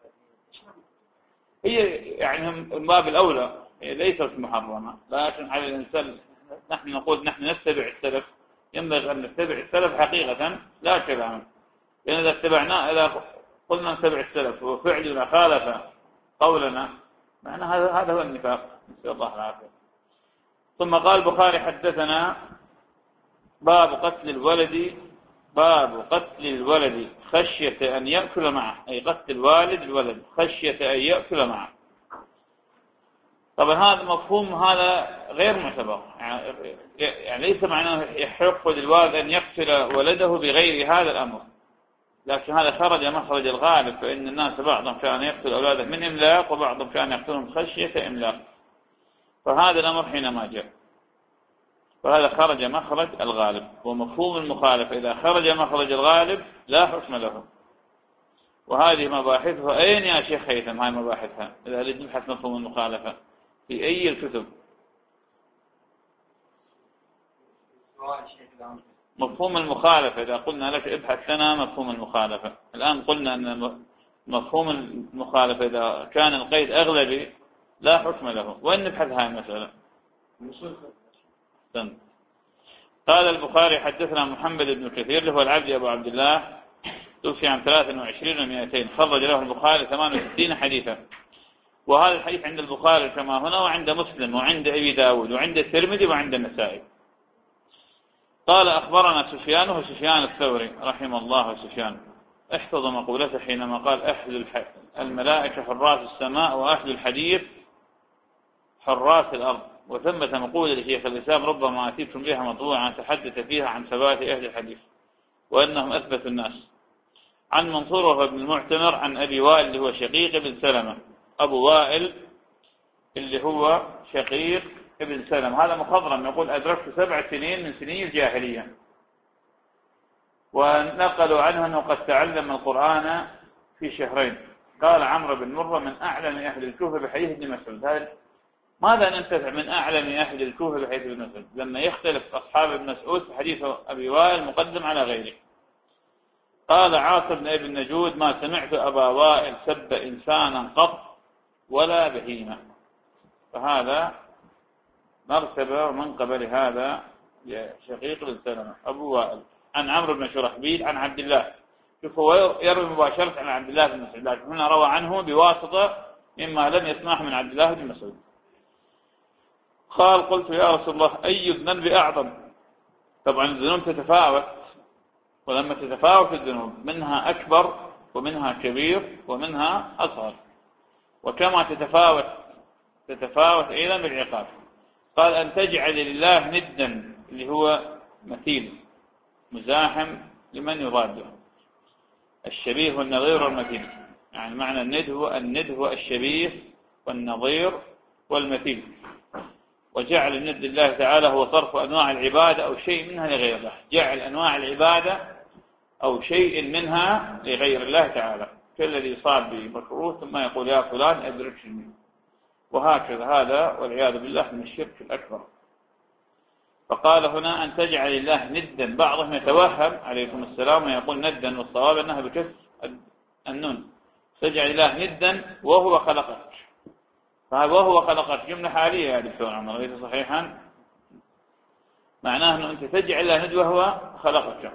هي يعني من باب الأولى هي ليست محرمة، لكن على الإنسان نحن نقول نحن نتبع السلف، ينبغي أن نتبع السلف حقيقة لا كلاما، لأن إذا اتبعناه إذا قلنا نتبع السلف وفعلنا خالف قولنا معنى هذا هذا هو النفاق، نسأل الله العافية. ثم قال البخاري حدثنا باب قتل الولد باب قتل الولد خشية أن يأكل معه، أي قتل الوالد الولد خشية أن يأكل معه. طبعا هذا مفهوم هذا غير معتبر، يعني ليس معناه يحق للوالد أن يقتل ولده بغير هذا الأمر، لكن هذا خرج مخرج الغالب، فإن الناس بعضهم كان يقتل أولاده من إملاق وبعضهم كان يقتلهم خشية إملاق، فهذا الأمر حينما جاء فهذا خرج مخرج الغالب. ومفهوم المخالفة إذا خرج مخرج الغالب لا حكم له. وهذه مباحثها أين يا شيخ هيثم؟ هاي مباحثها إذا أريد نبحث مفهوم المخالفة في أي الكتب؟ مفهوم المخالفة إذا قلنا لك ابحث لنا مفهوم المخالفة. الآن قلنا أن مفهوم المخالفة إذا كان القيد أغلبي لا حكم له. وين نبحث هاي المسألة؟ قال البخاري حدثنا محمد بن كثير له العبد أبو عبد الله، توفي عن ثلاث وعشرين ومئتين، خرج له البخاري ثمان وستين حديثا. وهذا الحديث عند البخاري كما هنا وعند مسلم وعند أبي داود وعند الترمذي وعند النسائي. قال أخبرنا سفيان وسفيان الثوري رحمه الله. سفيان احفظ مقولته حينما قال أهل الملائكة حراس السماء وأهل الحديث حراس الأرض. وثمة مقولة لشيخ الإسلام ربما أتيتم بها مطبوعا تحدث فيها عن ثبات أهل الحديث وأنهم أثبت الناس. عن منصور وهو ابن المعتمر عن أبي وائل اللي هو شقيق ابن سلمة. أبو وائل اللي هو شقيق ابن سلمة هذا مخضرم يقول أدركت سبع سنين من سنين الجاهلية. ونقلوا عنه أنه قد تعلم القرآن في شهرين. قال عمرو بن مرة من أعلم أهل الكوفة بحديث ابن مسعود. ماذا ننتفع من أعلم أهل الكوفة بحديث ابن مسعود لما يختلف أصحاب ابن مسعود في حديث أبي وائل مقدم على غيره؟ قال عاصم بن ابن نجود ما سمعت أبا وائل سب إنسانا قط ولا بهيمة. فهذا مرتبة ومنقبة لهذا شقيق بن سلمة أبو وائل. عن عمرو بن شرحبيل عن عبد الله شوف هو يروي مباشرة عن عبد الله بن مسعود، لكن هنا روى عنه بواسطة مما لم يسمعه من عبد الله بن مسعود. قال قلت يا رسول الله أي الذنب أعظم؟ طبعا الذنوب تتفاوت، ولما تتفاوت الذنوب منها أكبر ومنها كبير ومنها أصغر، وكما تتفاوت تتفاوت أيضا بالعقاب. قال أن تجعل لله ندا اللي هو مثيل مزاحم لمن يضاده، الشبيه والنظير والمثيل. يعني معنى الند هو الند هو الشبيه والنظير والمثيل. وجعل الند لله تعالى هو صرف أنواع العبادة أو شيء منها لغير الله، جعل أنواع العبادة أو شيء منها لغير الله تعالى، كالذي يصاب بمكروه ثم يقول يا فلان أدركني، وهكذا هذا والعياذ بالله من الشرك الأكبر. فقال هنا أن تجعل الله ندا، بعضهم يتوهم عليكم السلام ويقول ندا، والصواب أنها بكسر النون، تجعل الله ندا وهو خلقك. فهذا وهو خلقك جملة حالية يا دكتور عمر، ليس صحيحا؟ معناه أنه أنت تجعل الله ند وهو خلقك.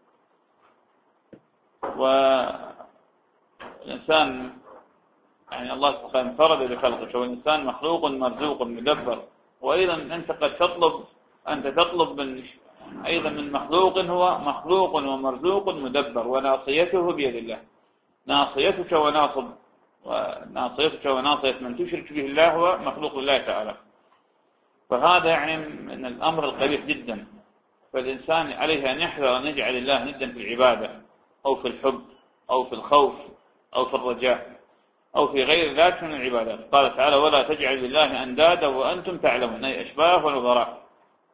والإنسان يعني الله سبحانه انفرد بخلقك، والإنسان مخلوق مرزوق مدبر. وأيضا أنت قد تطلب أنت تطلب من أيضا من مخلوق هو مخلوق ومرزوق مدبر، وناصيته بيد الله. ناصيتك وناصب وناصيتك وناصية من تشرك به الله هو مخلوق الله تعالى. فهذا يعني من الأمر القبيح جدا. فالإنسان عليه أن يحذر أن يجعل الله ندا في العبادة أو في الحب أو في الخوف أو في الرجاء أو في غير ذلك من العبادات. قال تعالى ولا تجعل لله أندادا وأنتم تعلمون، أي أشباه ونظراء،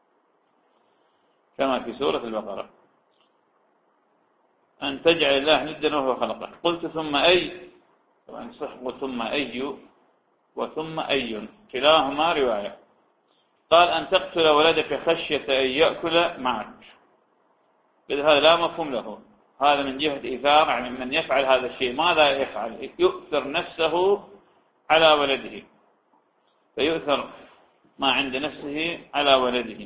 كما في سورة البقرة. أن تجعل الله ندا وهو خلقه. قلت ثم أي، طبعا صح وثم أي وثم أي كلاهما رواية. قال أن تقتل ولدك خشية أن يأكل معك. هذا لا مفهوم له، هذا من جهة إيثار، يعني من يفعل هذا الشيء ماذا يفعل؟ يؤثر نفسه على ولده، فيؤثر ما عند نفسه على ولده.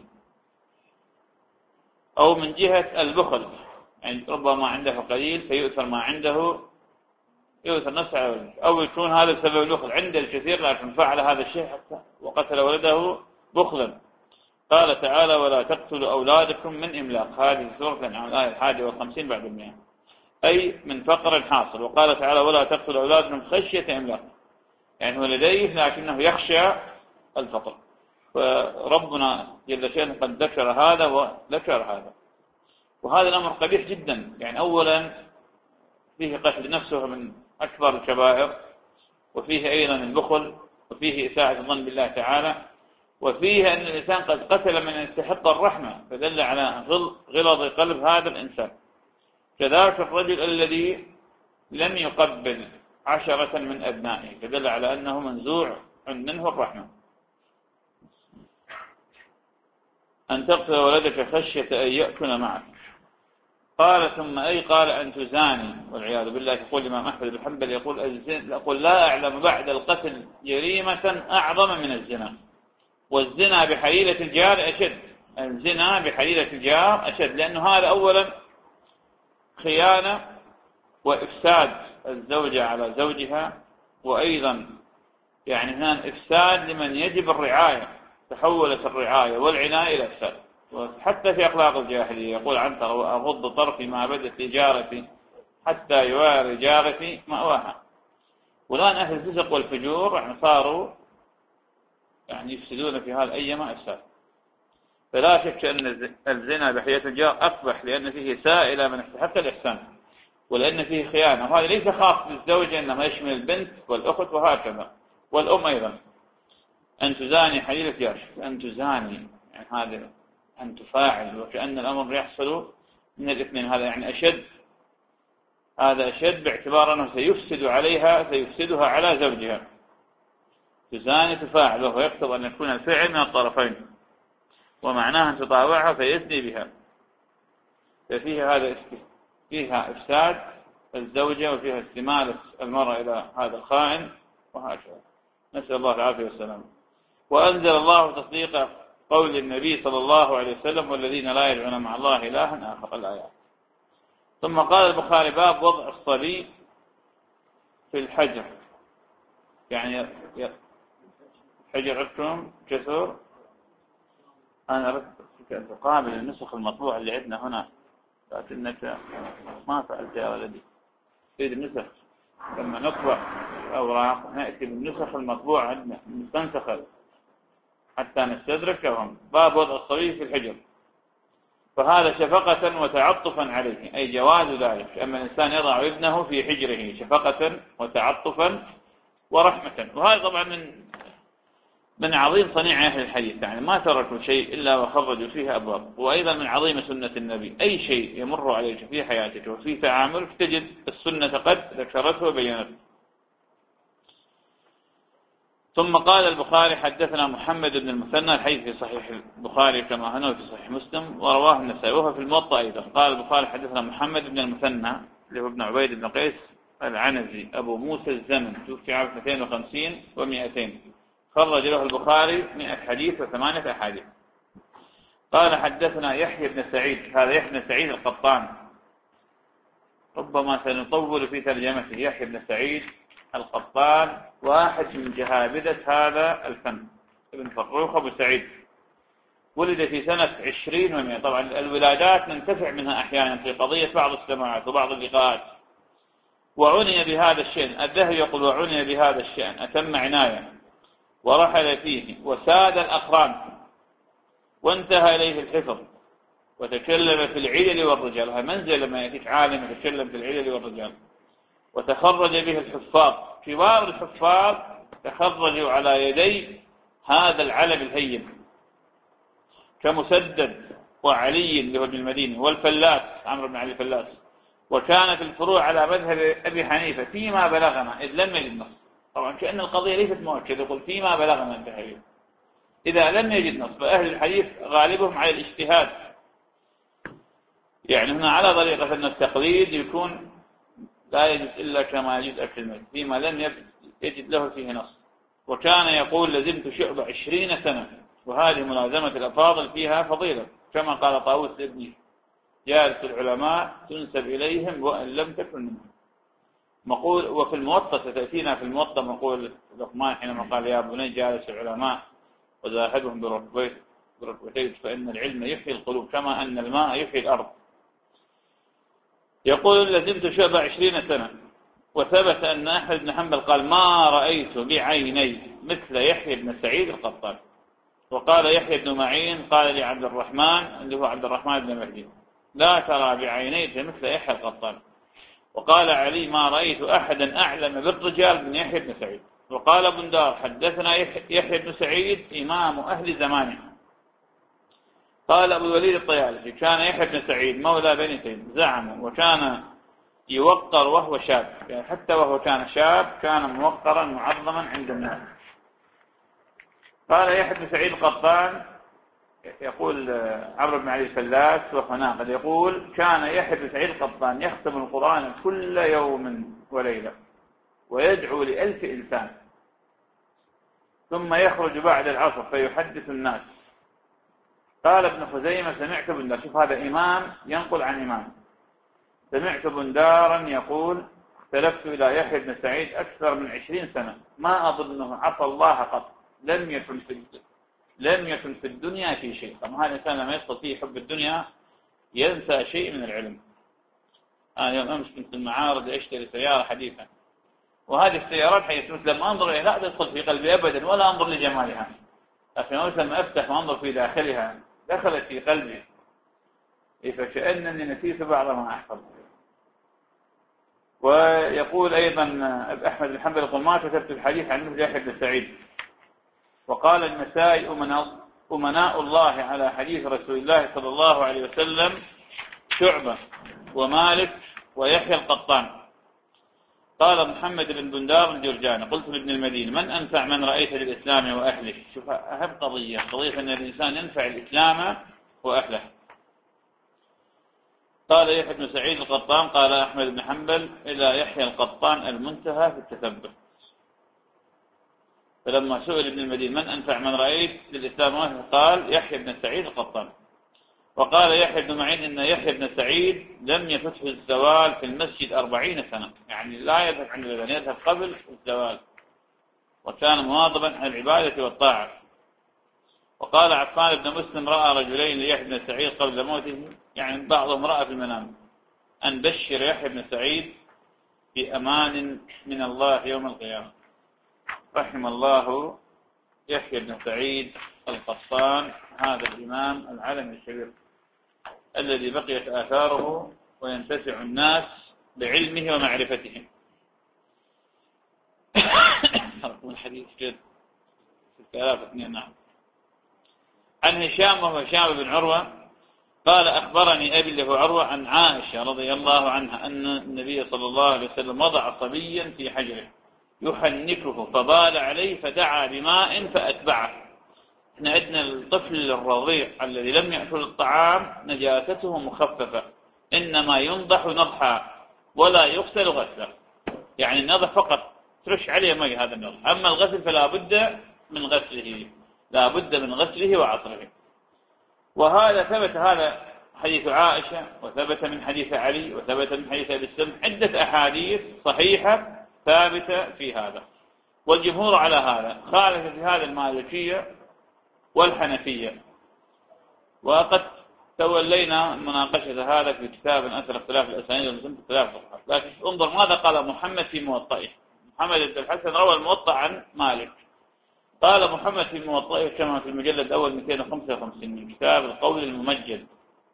أو من جهة البخل، يعني ربما عنده قليل فيؤثر ما عنده، يؤثر نفسه على ولده. أو يكون هذا سبب البخل، عنده الكثير لكن فعل هذا الشيء حتى وقتل ولده بخلا. قال تعالى ولا تقتلوا أولادكم من إملاق، هذه سورة الأنعام الآية الحادية والخمسين بعد المئة، أي من فقر حاصل. وقال تعالى ولا تقتلوا أولادكم خشية إملاق، يعني هو لديه لكنه يخشى الفقر. فربنا جل شأنه قد ذكر هذا وذكر هذا، وهذا الأمر قبيح جدا. يعني أولا فيه قتل نفسه من أكبر الكبائر، وفيه أيضا البخل، وفيه إساءة الظن بالله تعالى، وفيه أن الإنسان قد قتل من يستحق الرحمة، فدل على غلظ قلب هذا الإنسان. كذلك الرجل الذي لم يقبل عشرة من أبنائه، فدل على أنه منزوع منه الرحمة. أن تقتل ولدك خشية أن يأكل معك. قال ثم أي قال أن تزاني، والعياذ بالله. يقول الإمام أحمد بن حنبل يقول يقول لا أعلم بعد القتل جريمة أعظم من الزنا، والزنا بحليلة الجار أشد. الزنا بحليلة الجار أشد، لأنه هذا أولا خيانة وإفساد الزوجة على زوجها، وأيضا يعني هنا إفساد لمن يجب الرعاية، تحولت الرعاية والعناية إلى إفساد. وحتى في أخلاق الجاهلية يقول عنتر وأغض طرفي ما بدت لجارتي حتى يواري جارتي مأواها. والآن أهل الفسق والفجور يعني صاروا يعني يفسدون في هذا أيما إفساد. فلا شك أن الزنا بحياة الجار أقبح، لأن فيه سائلة من استحق الإحسان، ولأن فيه خيانة. وهذا ليس خاص بالزوجة، إنما يشمل البنت والأخت وهكذا والأم أيضا. أن تزاني حليلة جار، أن تزاني يعني هذا أن تفاعل، وكأن الأمر يحصل من الاثنين. هذا يعني أشد، هذا أشد باعتبار أنه سيفسد عليها سيفسدها على زوجها. تزاني تفاعل، وهو يقتضي أن يكون الفعل من الطرفين، ومعناها أن تطاوعها فيزني بها. ففيه هذا فيها إفساد الزوجة، وفيها استمالة المرأة إلى هذا الخائن، وهكذا. نسأل الله العافية والسلام. وأنزل الله تصديق قول النبي صلى الله عليه وسلم والذين لا يدعون مع الله إلها آخر، الآيات. ثم قال البخاري باب وضع الصبي في الحجر، يعني حجر عندكم جسور، أنا أردت أن تقابل النسخ المطبوع اللي عندنا هنا، لكنك ما فعلت يا ولدي. تريد النسخ لما نطبع الأوراق نأتي بالنسخ المطبوع عندنا مستنسخة حتى نستدركهم. باب وضع الصبي في الحجر، فهذا شفقة وتعطفا عليه، أي جواز ذلك. أما الإنسان يضع ابنه في حجره شفقة وتعطفا ورحمة. وهذا طبعا من من عظيم صنيع أهل الحديث، يعني ما تركوا شيء إلا وخرجوا فيه أبواب. وأيضا من عظيم سنة النبي، أي شيء يمر عليك في حياتك وفي تعاملك تجد السنة قد ذكرته وبينته. ثم قال البخاري حدثنا محمد بن المثنى، الحديث في صحيح البخاري كما هنا في صحيح مسلم، ورواه النسائي وهو في الموطأ أيضا. قال البخاري حدثنا محمد بن المثنى اللي هو ابن عبيد بن قيس العنزي أبو موسى الزمن، توفي عام اثنتين وخمسين ومئتين، خرج له البخاري مئة حديث وثمانية أحاديث. قال حدثنا يحيى بن سعيد، هذا يحيى بن سعيد القطان، ربما سنطول في ترجمته. يحيى بن سعيد القطان واحد من جهابذة هذا الفن، ابن فروخ أبو سعيد، ولد في سنة عشرين ومئة. طبعا الولادات ننتفع منها أحيانا في قضية بعض السماعات وبعض اللقاءات. وعني بهذا الشأن، الذهبي يقول وعني بهذا الشأن أتم عناية، ورحل فيه وساد الأقران وانتهى إليه الحفظ، وتكلم في العلل والرجال. هذا منزل لما يأتيك عالم يتكلم في العلل والرجال. وتخرج به الحفاظ، كبار الحفاظ تخرجوا على يدي هذا العلم الهين، كمسدد وعلي اللي هو ابن المديني والفلاس عمرو بن علي الفلاس. وكانت الفروع على مذهب أبي حنيفة فيما بلغنا، إذ لم يجد نص. طبعا كأن القضية ليست مؤكدة، يقول فيما بلغنا انتهى. إذا لم يجد نص فأهل الحديث غالبهم على الاجتهاد، يعني هنا على طريقة أن التقليد يكون لا يجد إلا كما يجد أكل الميت فيما لم يجد له فيه نص. وكان يقول لزمت شعبة عشرين سنة، وهذه ملازمة الأفاضل فيها فضيلة، كما قال طاووس ابني جالس العلماء تنسب إليهم وإن لم تكن منهم. مقول وفي الموطأ ستأتينا في الموطأ مقول لقمان حينما قال يا بني جالس العلماء وزاهدهم بركبتين فإن العلم يحيي القلوب كما أن الماء يحيي الأرض. يقول لزمت شعبة عشرين سنة. وثبت أن أحمد بن حنبل قال ما رأيت بعيني مثل يحيى بن سعيد القطان. وقال يحيى بن معين قال لي عبد الرحمن اللي هو عبد الرحمن بن مهدي لا ترى بعينيك مثل يحيى القطان. وقال علي ما رأيت أحدا أعلم بالرجال من يحيى بن سعيد. وقال ابن دار حدثنا يحيى بن سعيد إمام أهل زمانه. قال أبو الوليد الطيالسي كان يحيى بن سعيد مولى بني تيم زعمه، وكان يوقر وهو شاب، يعني حتى وهو كان شاب كان موقرا معظما عند الناس. قال يحيى بن سعيد القطان يقول عمرو بن علي الفلاس وهنا قد يقول كان يحيى بن سعيد القطان يختم القرآن كل يوم وليلة ويدعو لألف إنسان، ثم يخرج بعد العصر فيحدث الناس. قال ابن خزيمة سمعت بندار، شوف هذا إمام ينقل عن إمام، سمعت بندارا يقول اختلفت إلى يحيى بن سعيد أكثر من عشرين سنة ما أظنه عصى الله قط، لم يكن في لم يكن في الدنيا في شيء. طبعا هذا الإنسان لما يدخل فيه حب الدنيا ينسى شيء من العلم. أنا يوم أمس كنت في المعارض أشتري سيارة حديثة، وهذه السيارات حيث لما أنظر إليها لا تدخل في قلبي أبدا ولا أنظر لجمالها، لكن لما أفتح وأنظر في داخلها دخلت في قلبي، فكأنني نسيت بعض ما أحفظ. ويقول أيضا أحمد بن حنبل يقول ما كتبت الحديث عن مثل يحيى بن سعيد. وقال النسائي أمناء الله على حديث رسول الله صلى الله عليه وسلم شعبة ومالك ويحيى القطان. قال محمد بن بندار الجرجاني قلت لابن المديني من أنفع من رأيت للإسلام وأهله. شوف أهم قضية، قضية أن الإنسان ينفع الإسلام وأهله. قال يحيى بن سعيد القطان قال أحمد بن حنبل إلى يحيى القطان المنتهى في التثبت. فلما سئل ابن المديني من أنفع من رأيت للإسلام وأهله قال يحيى بن سعيد القطان. وقال يحيى بن معين إن يحيى بن سعيد لم يفته الزوال في المسجد أربعين سنة، يعني لا يذهب عند الأذان، يذهب قبل الزوال، وكان مواظبا على العبادة والطاعة. وقال عفان بن مسلم رأى رجلين ليحيى بن سعيد قبل موته، يعني بعضهم رأى في المنام أن بشر يحيى بن سعيد بأمان من الله يوم القيامة. رحم الله يحيى بن سعيد القطان، هذا الإمام العالم الكبير الذي بقيت آثاره وينتفع الناس بعلمه ومعرفته. الحديث جد ستة آلاف واثنين. نعم. عن هشام وهو هشام بن عروة قال أخبرني أبي له عروة عن عائشة رضي الله عنها أن النبي صلى الله عليه وسلم وضع صبيا في حجره يحنكه فبال عليه فدعا بماء فأتبعه. احنا عندنا الطفل الرضيع الذي لم يأكل الطعام نجاسته مخففة، إنما ينضح نضحا ولا يغسل غسلا، يعني النضح فقط ترش عليه مي هذا النضح، أما الغسل فلا بد من غسله، لا بد من غسله وعطره. وهذا ثبت، هذا حديث عائشة وثبت من حديث علي وثبت من حديث أبي السمح، عدة أحاديث صحيحة ثابتة في هذا. والجمهور على هذا، خالف في هذا المالكية والحنفية. وقد تولينا مناقشة هذا في كتاب أثر اختلاف الأسانيد ومسلم اختلاف الصحابة، لكن انظر ماذا قال محمد في موطئه. محمد بن الحسن روى الموطأ عن مالك، قال محمد في موطئه كما في المجلد الأول مئتين وخمسة وخمسين من كتاب القول الممجد.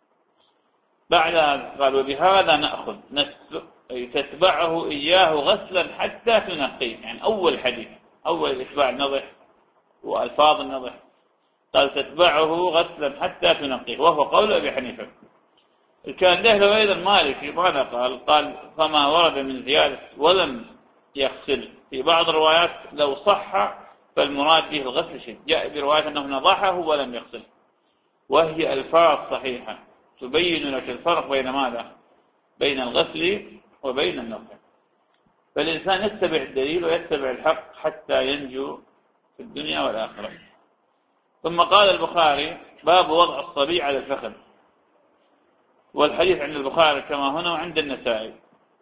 بعد قال وبهذا نأخذ أي تتبعه إياه غسلا حتى تنقيه، يعني أول حديث أول إتباع النضح وألفاظ النضح، قال تتبعه غسلا حتى تنقيه، وهو قول أبي حنيفة. كان له أيضا مالك ماذا قال؟ قال فما ورد من زيادة ولم يغسل، في بعض الروايات لو صح فالمراد به الغسل شيء، جاء برواية أنه نضحه ولم يغسل، وهي ألفاظ صحيحة تبين لك الفرق بين ماذا؟ بين الغسل وبين النضح. فالإنسان يتبع الدليل ويتبع الحق حتى ينجو في الدنيا والآخرة. ثم قال البخاري باب وضع الصبي على الفخذ، والحديث عند البخاري كما هنا وعند النسائي.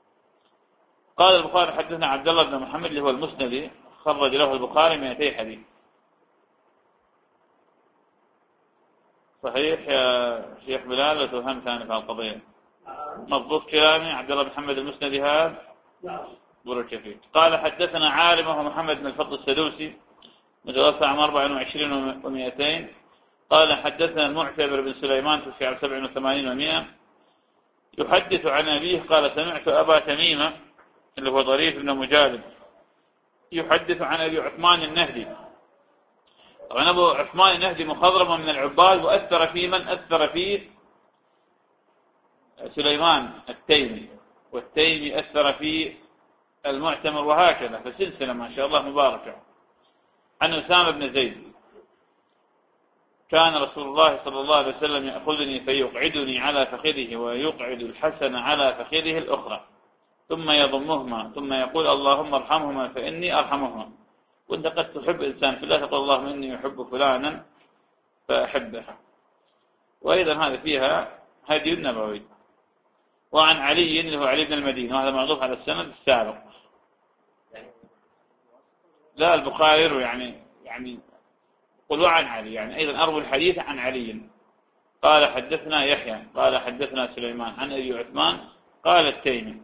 قال البخاري حدثنا عبد الله بن محمد اللي هو المسندي، خرج له البخاري مئتي حديث. صحيح يا شيخ بلال وتوهم ثاني في القضية؟ مضبوط كلامي؟ عبد الله بن محمد المسندي هذا بركة فيه. قال حدثنا عالم وهو محمد بن الفضل السدوسي متوفى عام أربعة وعشرين ومئتين. قال حدثنا المعتبر بن سليمان توفي عام سبع وثمانين ومئة، يحدث عن أبيه قال سمعت أبا تميمة اللي هو ظريف بن مجالد يحدث عن أبي عثمان النهدي. طبعا أبو عثمان النهدي مخضرم من العباد، وأثر في من أثر فيه سليمان التيمي، والتيمي أثر في المعتمر، وهكذا فسلسلة ما شاء الله مباركة. عن أسامة بن زيد كان رسول الله صلى الله عليه وسلم يأخذني فيقعدني على فخذه ويقعد الحسن على فخذه الأخرى ثم يضمهما ثم يقول اللهم ارحمهما فإني أرحمهما. وانت قد تحب إنسان في الله تقول اللهم إني يحب فلانا فأحبه. وأيضا هذا فيها هدي النبوي. وعن علي اللي هو علي بن المدينة، وهذا معروف على السند السابق. لا البخاري يعني يعني قلوا عن علي، يعني أيضا أروي الحديث عن علي. قال حدثنا يحيى قال حدثنا سليمان عن أبي عثمان قال التيمي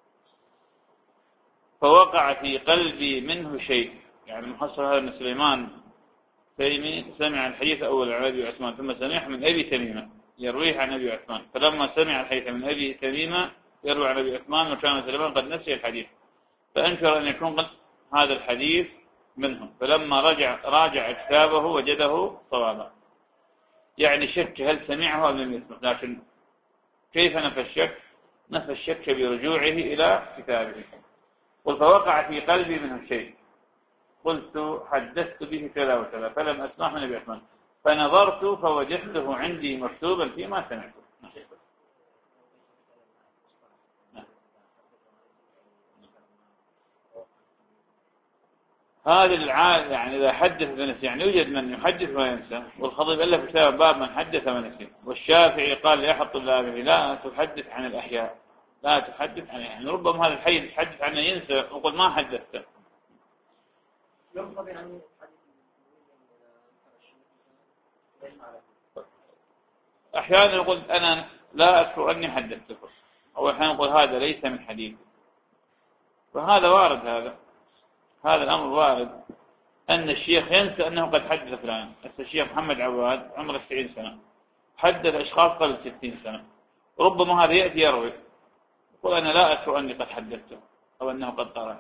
فوقع في قلبي منه شيء، يعني محصل هذا من سليمان تيمي سمع الحديث أول عن أبي عثمان ثم سمعه من أبي تميمة يرويه عن أبي عثمان، فلما سمع الحديث من أبي تميمة يروي عن أبي عثمان وكان سليمان قد نسي الحديث فأنكر أن يكون قد هذا الحديث منهم، فلما رجع راجع كتابه وجده صوابا. يعني شك هل سمعه أو لم يسمع، لكن كيف نفى الشك؟ نفى الشك برجوعه إلى كتابه. قل فوقع في قلبي منه شيء قلت حدثت به كذا وكذا فلم أسمعه من أبي عثمان فنظرت فوجدته عندي مكتوبا فيما سمعته. هذا العادة يعني إذا حدث فنسي، يعني يوجد من يحدث وينسى، والخطيب ألف كتاب باب من حدث ونسي. والشافعي قال لأحد طلابه لا تحدث عن الأحياء، لا تحدث عن يعني ربما هذا الحي يتحدث عنه ينسى ويقول ما حدثته. أحيانا يقول أنا لا أذكر أني حدثته، أو أحيانا يقول هذا ليس من حديث. فهذا وارد، هذا هذا الأمر وارد أن الشيخ ينسى أنه قد حدث فلان. الشيخ محمد عواد عمره تسعين سنة حدث أشخاص قبل ستين سنة، ربما هذا يأتي يروي يقول أنا لا أذكر أني قد حدثته أو أنه قد قرأ.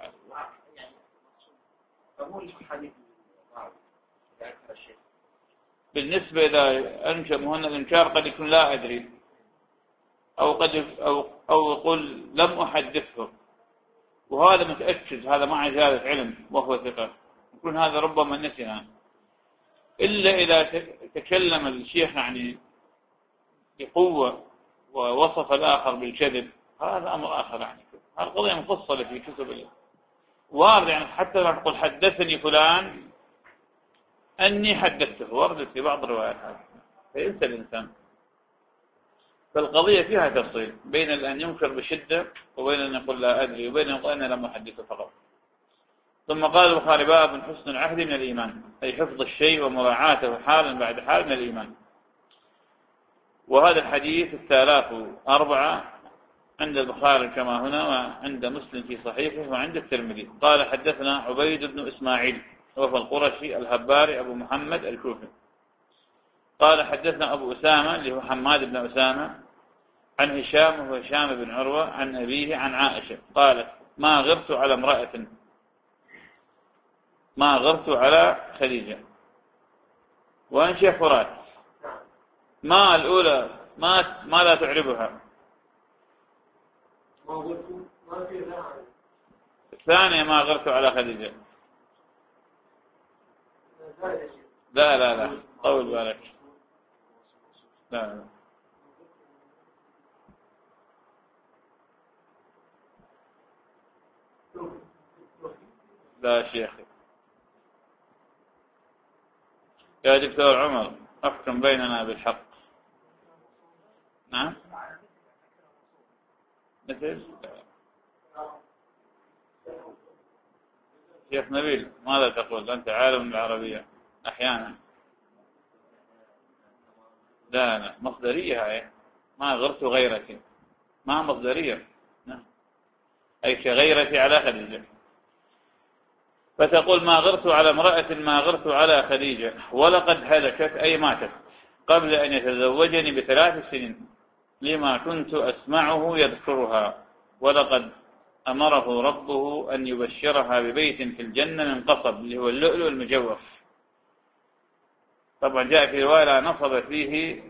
بالنسبة إلى أنشأ مهنا الإنكار قد يكون لا أدري، أو قد أو أو يقول لم أحدثه، وهذا متأكد هذا مع زيادة علم وهو ثقة، يكون هذا ربما نسيها. إلا إذا تكلم الشيخ يعني بقوة ووصف الآخر بالكذب، هذا أمر آخر. يعني هذه القضية مفصلة في كتب وارد، يعني حتى لو نقول حدثني فلان أني حدثته، وردت في بعض الروايات هذه، فينسى الإنسان. فالقضية فيها تفصيل بين أن ينكر بشدة وبين أن يقول لا أدري وبين أن يقول أنا لم أحدثه فقط. ثم قال البخاري باب حسن العهد من الإيمان، أي حفظ الشيء ومراعاته حالا بعد حال من الإيمان. وهذا الحديث الثلاث أربعة عند البخاري كما هنا، وعند مسلم في صحيحه، وعند الترمذي. قال حدثنا عبيد بن إسماعيل وهو القرشي الهباري أبو محمد الكوفي. قال حدثنا أبو أسامة اللي هو حماد بن أسامة عن هشام وهو هشام بن عروة عن أبيه عن عائشة قالت ما غرت على امرأة ما غرت على خديجة. وأن شيخ فرات ما الأولى ما ما لا تعربها، الثانية ما غرت على خديجة. لا لا لا طول بالك. لا لا لا شيخي. يا دكتور عمر احكم بيننا بالحق. نعم مثل شيخ نبيل ماذا تقول أنت عالم بالعربية أحيانا؟ لا لا مصدرية هاي، ما غرت غيرتي ما مصدرية. نعم أي كغيرتي على خديجة. فتقول ما غرت على امرأة ما غرت على خديجة ولقد هلكت أي ماتت قبل أن يتزوجني بثلاث سنين لما كنت أسمعه يذكرها، ولقد أمره ربه أن يبشرها ببيت في الجنة من قصب اللي هو اللؤلؤ المجوف. طبعا جاء في رواية لا نصب فيه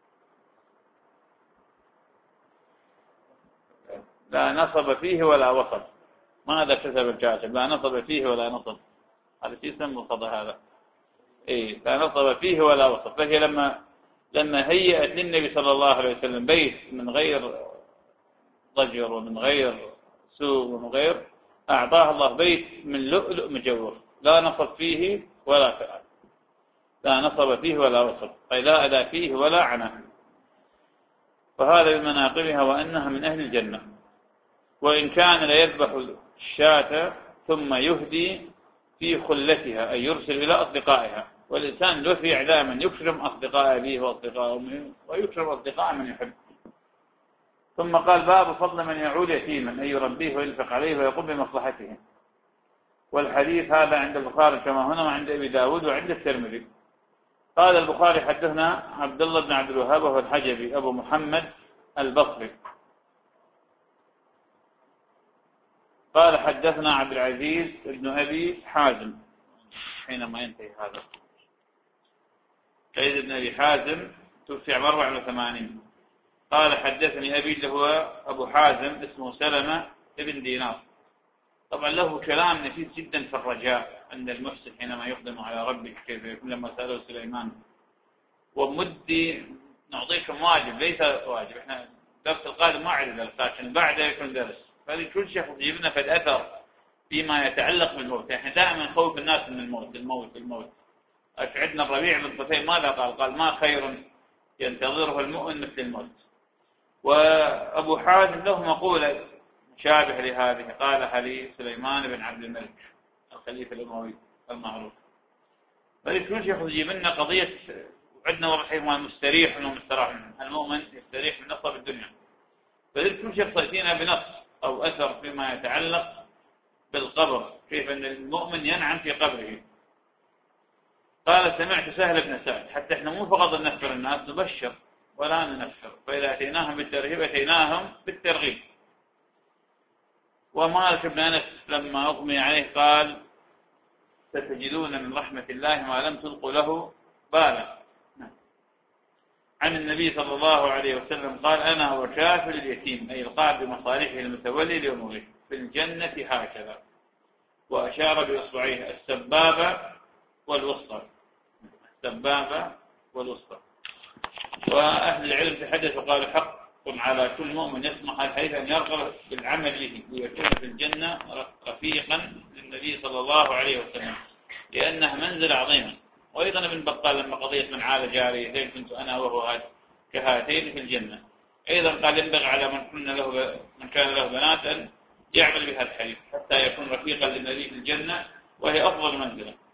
لا نصب فيه ولا وصب. ماذا كتب الكاتب؟ لا نصب فيه ولا نصب، هذا في اسم مقتضى هذا. إيه لا نصب فيه ولا وصب. فهي لما لما هيأت للنبي صلى الله عليه وسلم بيت من غير ضجر ومن غير سوء ومن غير، أعطاه الله بيت من لؤلؤ مجوف لا نصب فيه ولا فعل، لا نصب فيه ولا وصب، أي لا أدى فيه ولا عناه. فهذا بمناقبها وأنها من أهل الجنة. وإن كان ليذبح الشاة ثم يهدي في خلتها أي يرسل إلى أصدقائها، والإنسان له في إعلاما يكرم أصدقاء أبيه وأصدقاء أمه ويكرم أصدقاء من يحب. ثم قال باب فضل من يعول يتيما أي يربيه وينفق عليه ويقوم بمصلحته. والحديث هذا عند البخاري كما هنا وعند أبي داود وعند الترمذي. قال البخاري حدثنا عبد الله بن عبد الوهاب وهو الحجبي أبو محمد البصري. قال حدثنا عبد العزيز بن أبي حازم حينما ينتهي هذا سيد بن أبي حازم توفي عام أربعة وثمانين. قال حدثني أبي اللي هو أبو حازم اسمه سلمة ابن دينار. طبعا له كلام نفيس جدا في الرجاء عند المحسن حينما يقدم على ربك كيف يكون لما سأله سليمان. ومدي نعطيكم واجب ليس واجب، احنا درس القادم ما عندنا درس لكن بعده يكون درس، فهذه كل شيء يجيب لنا فد أثر فيما يتعلق بالموت. يعني دائما نخوف الناس من الموت الموت الموت. أشعدنا الربيع بن خثيم ماذا قال؟ قال ما خير ينتظره المؤمن مثل الموت. وأبو حازم له مقولة مشابهة لهذه قالها لي سليمان بن عبد الملك الخليفة الأموي المعروف. فليش كل شيء يجيب لنا قضية عندنا والرحيم المستريح والمستراح منه. المؤمن يستريح من نصب الدنيا. فليش كل شيء يأتينا بنص أو أثر فيما يتعلق بالقبر، كيف أن المؤمن ينعم في قبره. قال سمعت سهل بن سعد حتى احنا مو فقط ننفر الناس، نبشر ولا ننفر، فإذا أتيناهم بالترهيب أتيناهم بالترغيب. ومالك بن أنس لما أغمي عليه قال ستجدون من رحمة الله ما لم تلقوا له بالا. عن النبي صلى الله عليه وسلم قال أنا وكافل اليتيم، أي القائم بمصالحه المتولي لأموره في الجنة هكذا، وأشار بإصبعيه السبابة والوسطى. السبابة والوسطى. وأهل العلم تحدثوا وقالوا حق على كل مؤمن يسمح الحديث أن يرغب بالعمل به ليكون في الجنة رفيقا للنبي صلى الله عليه وسلم، لأنها منزل عظيمة. وأيضا ابن بطال لما قضية من عال جاريتين كنت أنا وهو كهاتين في الجنة، أيضا قال ينبغي على من كان له من كان له بنات أن يعمل بهذا الحديث حتى يكون رفيقا للنبي في الجنة، وهي أفضل منزلة.